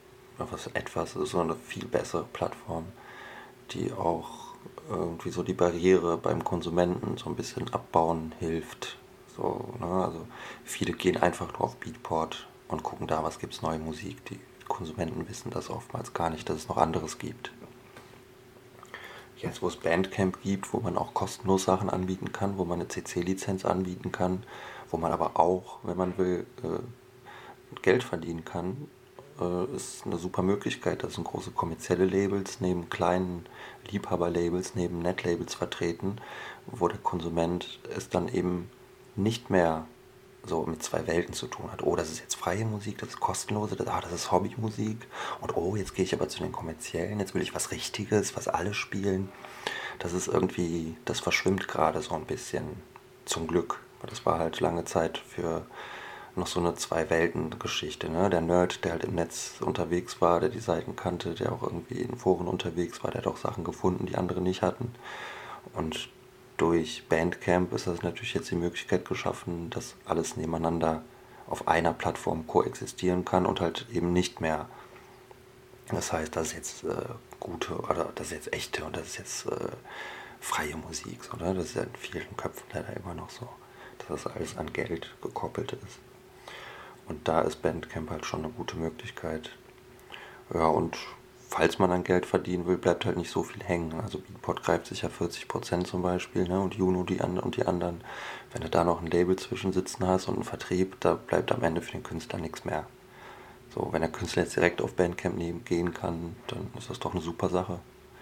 so eine viel bessere Plattform, die auch irgendwie so die Barriere beim Konsumenten so ein bisschen abbauen hilft. So, ne? Also viele gehen einfach nur auf Beatport und gucken da, was gibt es neue Musik. Die Konsumenten wissen das oftmals gar nicht, dass es noch anderes gibt. Jetzt, wo es Bandcamp gibt, wo man auch kostenlos Sachen anbieten kann, wo man eine CC-Lizenz anbieten kann, wo man aber auch, wenn man will, Geld verdienen kann, ist eine super Möglichkeit. Das sind große kommerzielle Labels neben kleinen Liebhaberlabels, neben Netlabels vertreten, wo der Konsument es dann eben nicht mehr so mit zwei Welten zu tun hat. Oh, das ist jetzt freie Musik, das ist kostenlose, das ist Hobbymusik. Und oh, jetzt gehe ich aber zu den kommerziellen, jetzt will ich was Richtiges, was alle spielen. Das ist irgendwie, das verschwimmt gerade so ein bisschen, zum Glück. Das war halt lange Zeit für noch so eine Zwei-Welten-Geschichte. Ne? Der Nerd, der halt im Netz unterwegs war, der die Seiten kannte, der auch irgendwie in Foren unterwegs war, der hat auch Sachen gefunden, die andere nicht hatten. Und durch Bandcamp ist das natürlich jetzt die Möglichkeit geschaffen, dass alles nebeneinander auf einer Plattform koexistieren kann und halt eben nicht mehr. Das heißt, das ist jetzt gute oder das ist jetzt echte und das ist jetzt freie Musik. So, ne? Das ist ja in vielen Köpfen leider immer noch so, dass das alles an Geld gekoppelt ist. Und da ist Bandcamp halt schon eine gute Möglichkeit. Ja, und falls man dann Geld verdienen will, bleibt halt nicht so viel hängen. Also Beatport greift sich ja 40% zum Beispiel, ne? Und Juno und die anderen. Wenn du da noch ein Label zwischensitzen hast und einen Vertrieb, da bleibt am Ende für den Künstler nichts mehr. So, wenn der Künstler jetzt direkt auf Bandcamp gehen kann, dann ist das doch eine super Sache.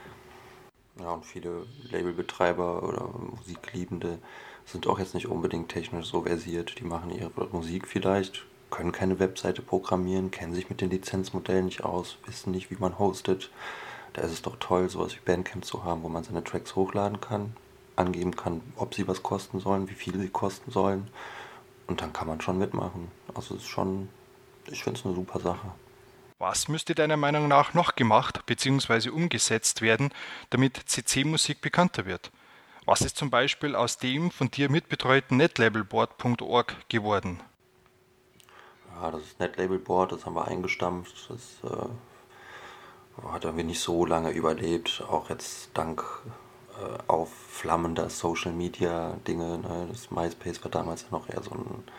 Ja, und viele Labelbetreiber oder Musikliebende sind auch jetzt nicht unbedingt technisch so versiert. Die machen ihre Musik vielleicht, können keine Webseite programmieren, kennen sich mit den Lizenzmodellen nicht aus, wissen nicht, wie man hostet. Da ist es doch toll, sowas wie Bandcamp zu haben, wo man seine Tracks hochladen kann, angeben kann, ob sie was kosten sollen, wie viel sie kosten sollen. Und dann kann man schon mitmachen. Also es ist schon, ich finde es eine super Sache. Was müsste deiner Meinung nach noch gemacht bzw. umgesetzt werden, damit CC-Musik bekannter wird? Was ist zum Beispiel aus dem von dir mitbetreuten Netlabelboard.org geworden? Ja, das Netlabelboard, das haben wir eingestampft. Das hat irgendwie nicht so lange überlebt. Auch jetzt dank aufflammender Social-Media-Dinge. Ne? Das MySpace war damals ja noch eher so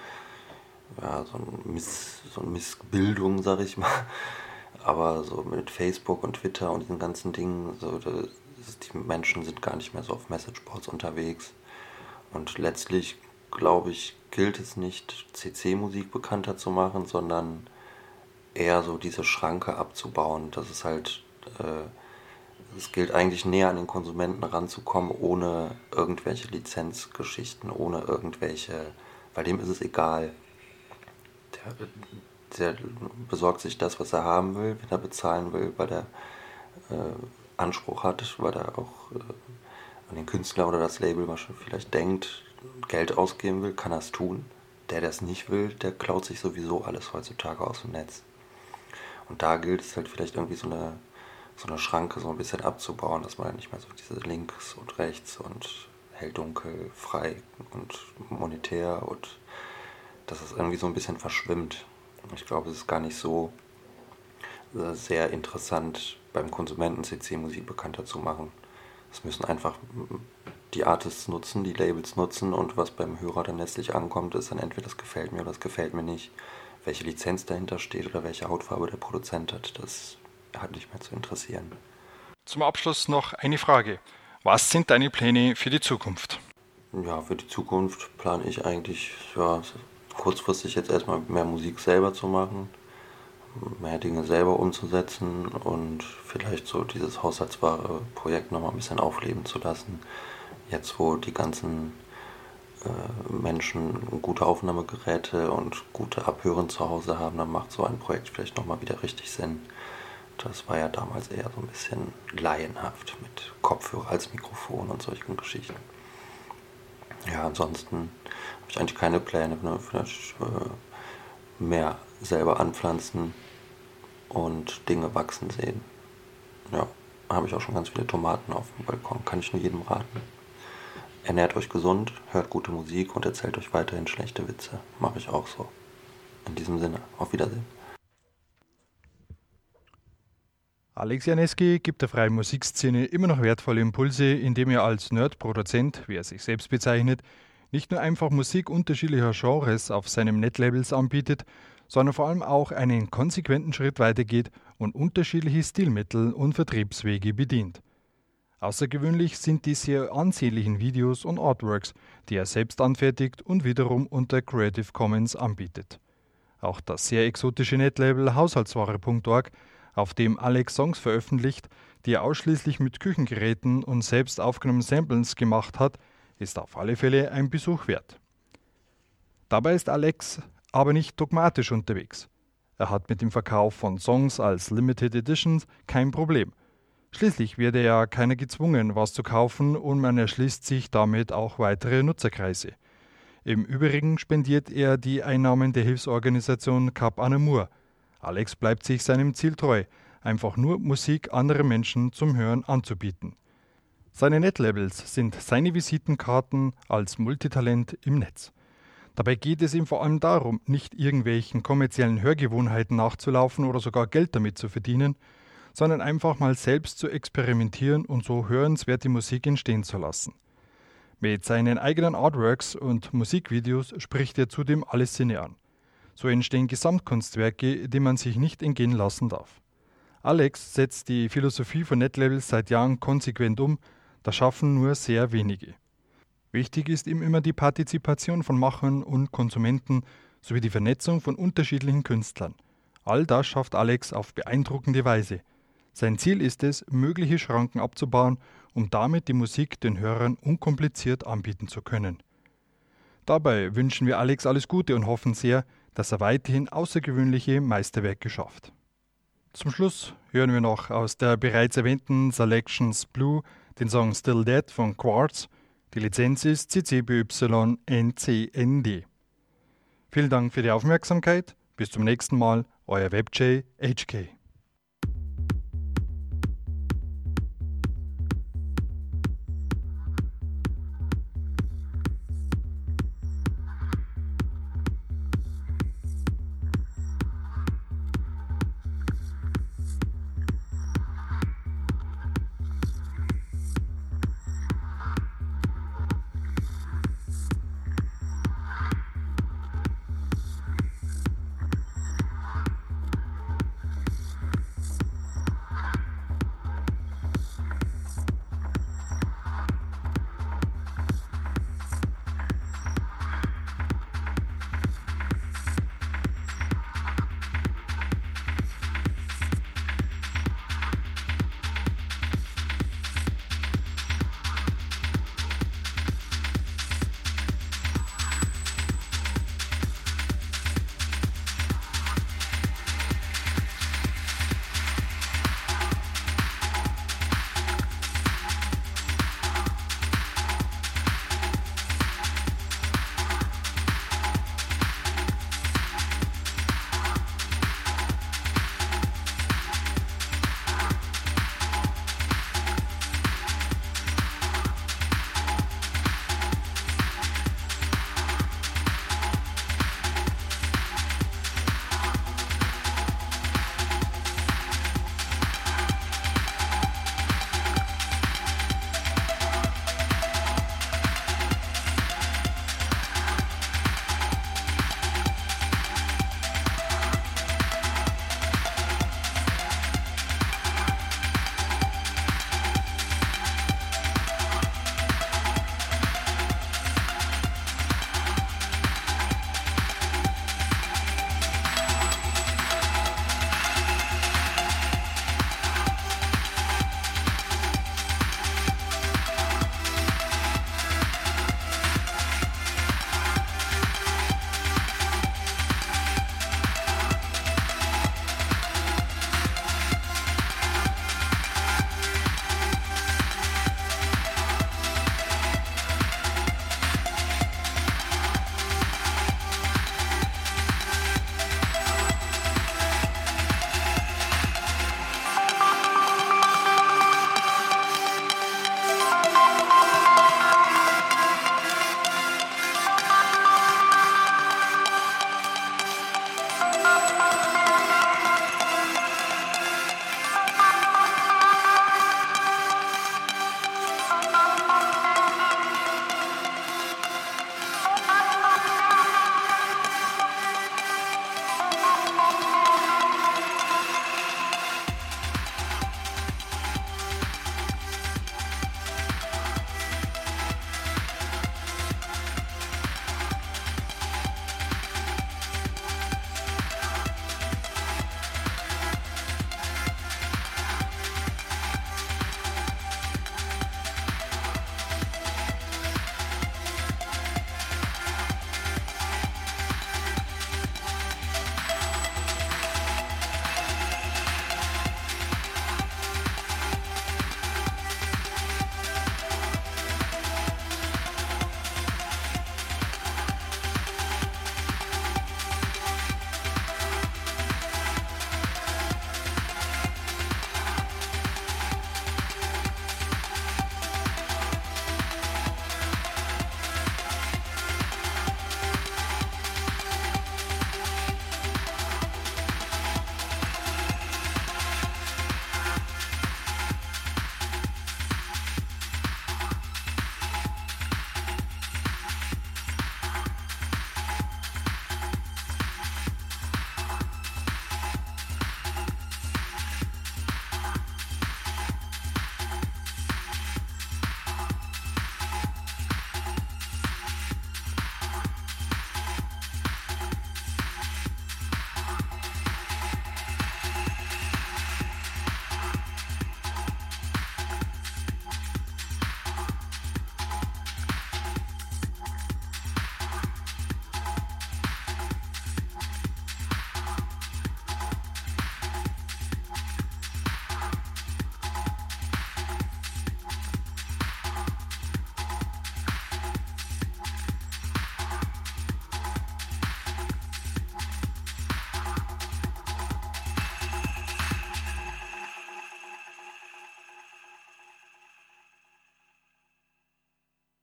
eine Missbildung, sag ich mal. Aber so mit Facebook und Twitter und diesen ganzen Dingen, so, die Menschen sind gar nicht mehr so auf Messageboards unterwegs. Und letztlich, glaube ich, gilt es nicht, CC-Musik bekannter zu machen, sondern eher so diese Schranke abzubauen. Das ist halt, es gilt eigentlich näher an den Konsumenten ranzukommen, ohne irgendwelche Lizenzgeschichten, ohne irgendwelche, weil dem ist es egal. Der besorgt sich das, was er haben will, wenn er bezahlen will, weil er Anspruch hat, weil er auch an den Künstler oder das Label vielleicht denkt, Geld ausgeben will, kann er es tun. Der es nicht will, der klaut sich sowieso alles heutzutage aus dem Netz. Und da gilt es halt vielleicht irgendwie so eine Schranke so ein bisschen abzubauen, dass man dann nicht mehr so diese links und rechts und hell, dunkel, frei und monetär und dass es irgendwie so ein bisschen verschwimmt. Ich glaube, es ist gar nicht so sehr interessant, beim Konsumenten CC-Musik bekannter zu machen. Es müssen einfach die Artists nutzen, die Labels nutzen und was beim Hörer dann letztlich ankommt, ist dann entweder das gefällt mir oder das gefällt mir nicht. Welche Lizenz dahinter steht oder welche Hautfarbe der Produzent hat, das hat nicht mehr zu interessieren. Zum Abschluss noch eine Frage. Was sind deine Pläne für die Zukunft? Ja, für die Zukunft plane ich eigentlich kurzfristig jetzt erstmal mehr Musik selber zu machen, mehr Dinge selber umzusetzen und vielleicht so dieses Haushaltsware-Projekt nochmal ein bisschen aufleben zu lassen. Jetzt, wo die ganzen Menschen gute Aufnahmegeräte und gute Abhören zu Hause haben, dann macht so ein Projekt vielleicht nochmal wieder richtig Sinn. Das war ja damals eher so ein bisschen laienhaft mit Kopfhörer als Mikrofon und solchen Geschichten. Ja, ansonsten habe ich eigentlich keine Pläne, ne? Vielleicht mehr selber anpflanzen und Dinge wachsen sehen. Ja, habe ich auch schon ganz viele Tomaten auf dem Balkon, kann ich nur jedem raten. Ernährt euch gesund, hört gute Musik und erzählt euch weiterhin schlechte Witze. Mache ich auch so. In diesem Sinne, auf Wiedersehen. Alex Janeski gibt der freien Musikszene immer noch wertvolle Impulse, indem er als Nerd-Produzent, wie er sich selbst bezeichnet, nicht nur einfach Musik unterschiedlicher Genres auf seinem Netlabels anbietet, sondern vor allem auch einen konsequenten Schritt weitergeht und unterschiedliche Stilmittel und Vertriebswege bedient. Außergewöhnlich sind die sehr ansehnlichen Videos und Artworks, die er selbst anfertigt und wiederum unter Creative Commons anbietet. Auch das sehr exotische Netlabel Haushaltsware.org, auf dem Alex Songs veröffentlicht, die er ausschließlich mit Küchengeräten und selbst aufgenommenen Samples gemacht hat, ist auf alle Fälle ein Besuch wert. Dabei ist Alex aber nicht dogmatisch unterwegs. Er hat mit dem Verkauf von Songs als Limited Editions kein Problem. Schließlich wird ja keiner gezwungen, was zu kaufen und man erschließt sich damit auch weitere Nutzerkreise. Im Übrigen spendiert er die Einnahmen der Hilfsorganisation Cap Anamur. Alex bleibt sich seinem Ziel treu, einfach nur Musik anderer Menschen zum Hören anzubieten. Seine Netlabels sind seine Visitenkarten als Multitalent im Netz. Dabei geht es ihm vor allem darum, nicht irgendwelchen kommerziellen Hörgewohnheiten nachzulaufen oder sogar Geld damit zu verdienen, sondern einfach mal selbst zu experimentieren und so hörenswerte Musik entstehen zu lassen. Mit seinen eigenen Artworks und Musikvideos spricht er zudem alle Sinne an. So entstehen Gesamtkunstwerke, die man sich nicht entgehen lassen darf. Alex setzt die Philosophie von Netlabels seit Jahren konsequent um, das schaffen nur sehr wenige. Wichtig ist ihm immer die Partizipation von Machern und Konsumenten sowie die Vernetzung von unterschiedlichen Künstlern. All das schafft Alex auf beeindruckende Weise. Sein Ziel ist es, mögliche Schranken abzubauen, um damit die Musik den Hörern unkompliziert anbieten zu können. Dabei wünschen wir Alex alles Gute und hoffen sehr, dass er weiterhin außergewöhnliche Meisterwerke schafft. Zum Schluss hören wir noch aus der bereits erwähnten Selections Blue den Song Still Dead von Quartz. Die Lizenz ist CC BY NCND. Vielen Dank für die Aufmerksamkeit. Bis zum nächsten Mal, euer WebJ HK.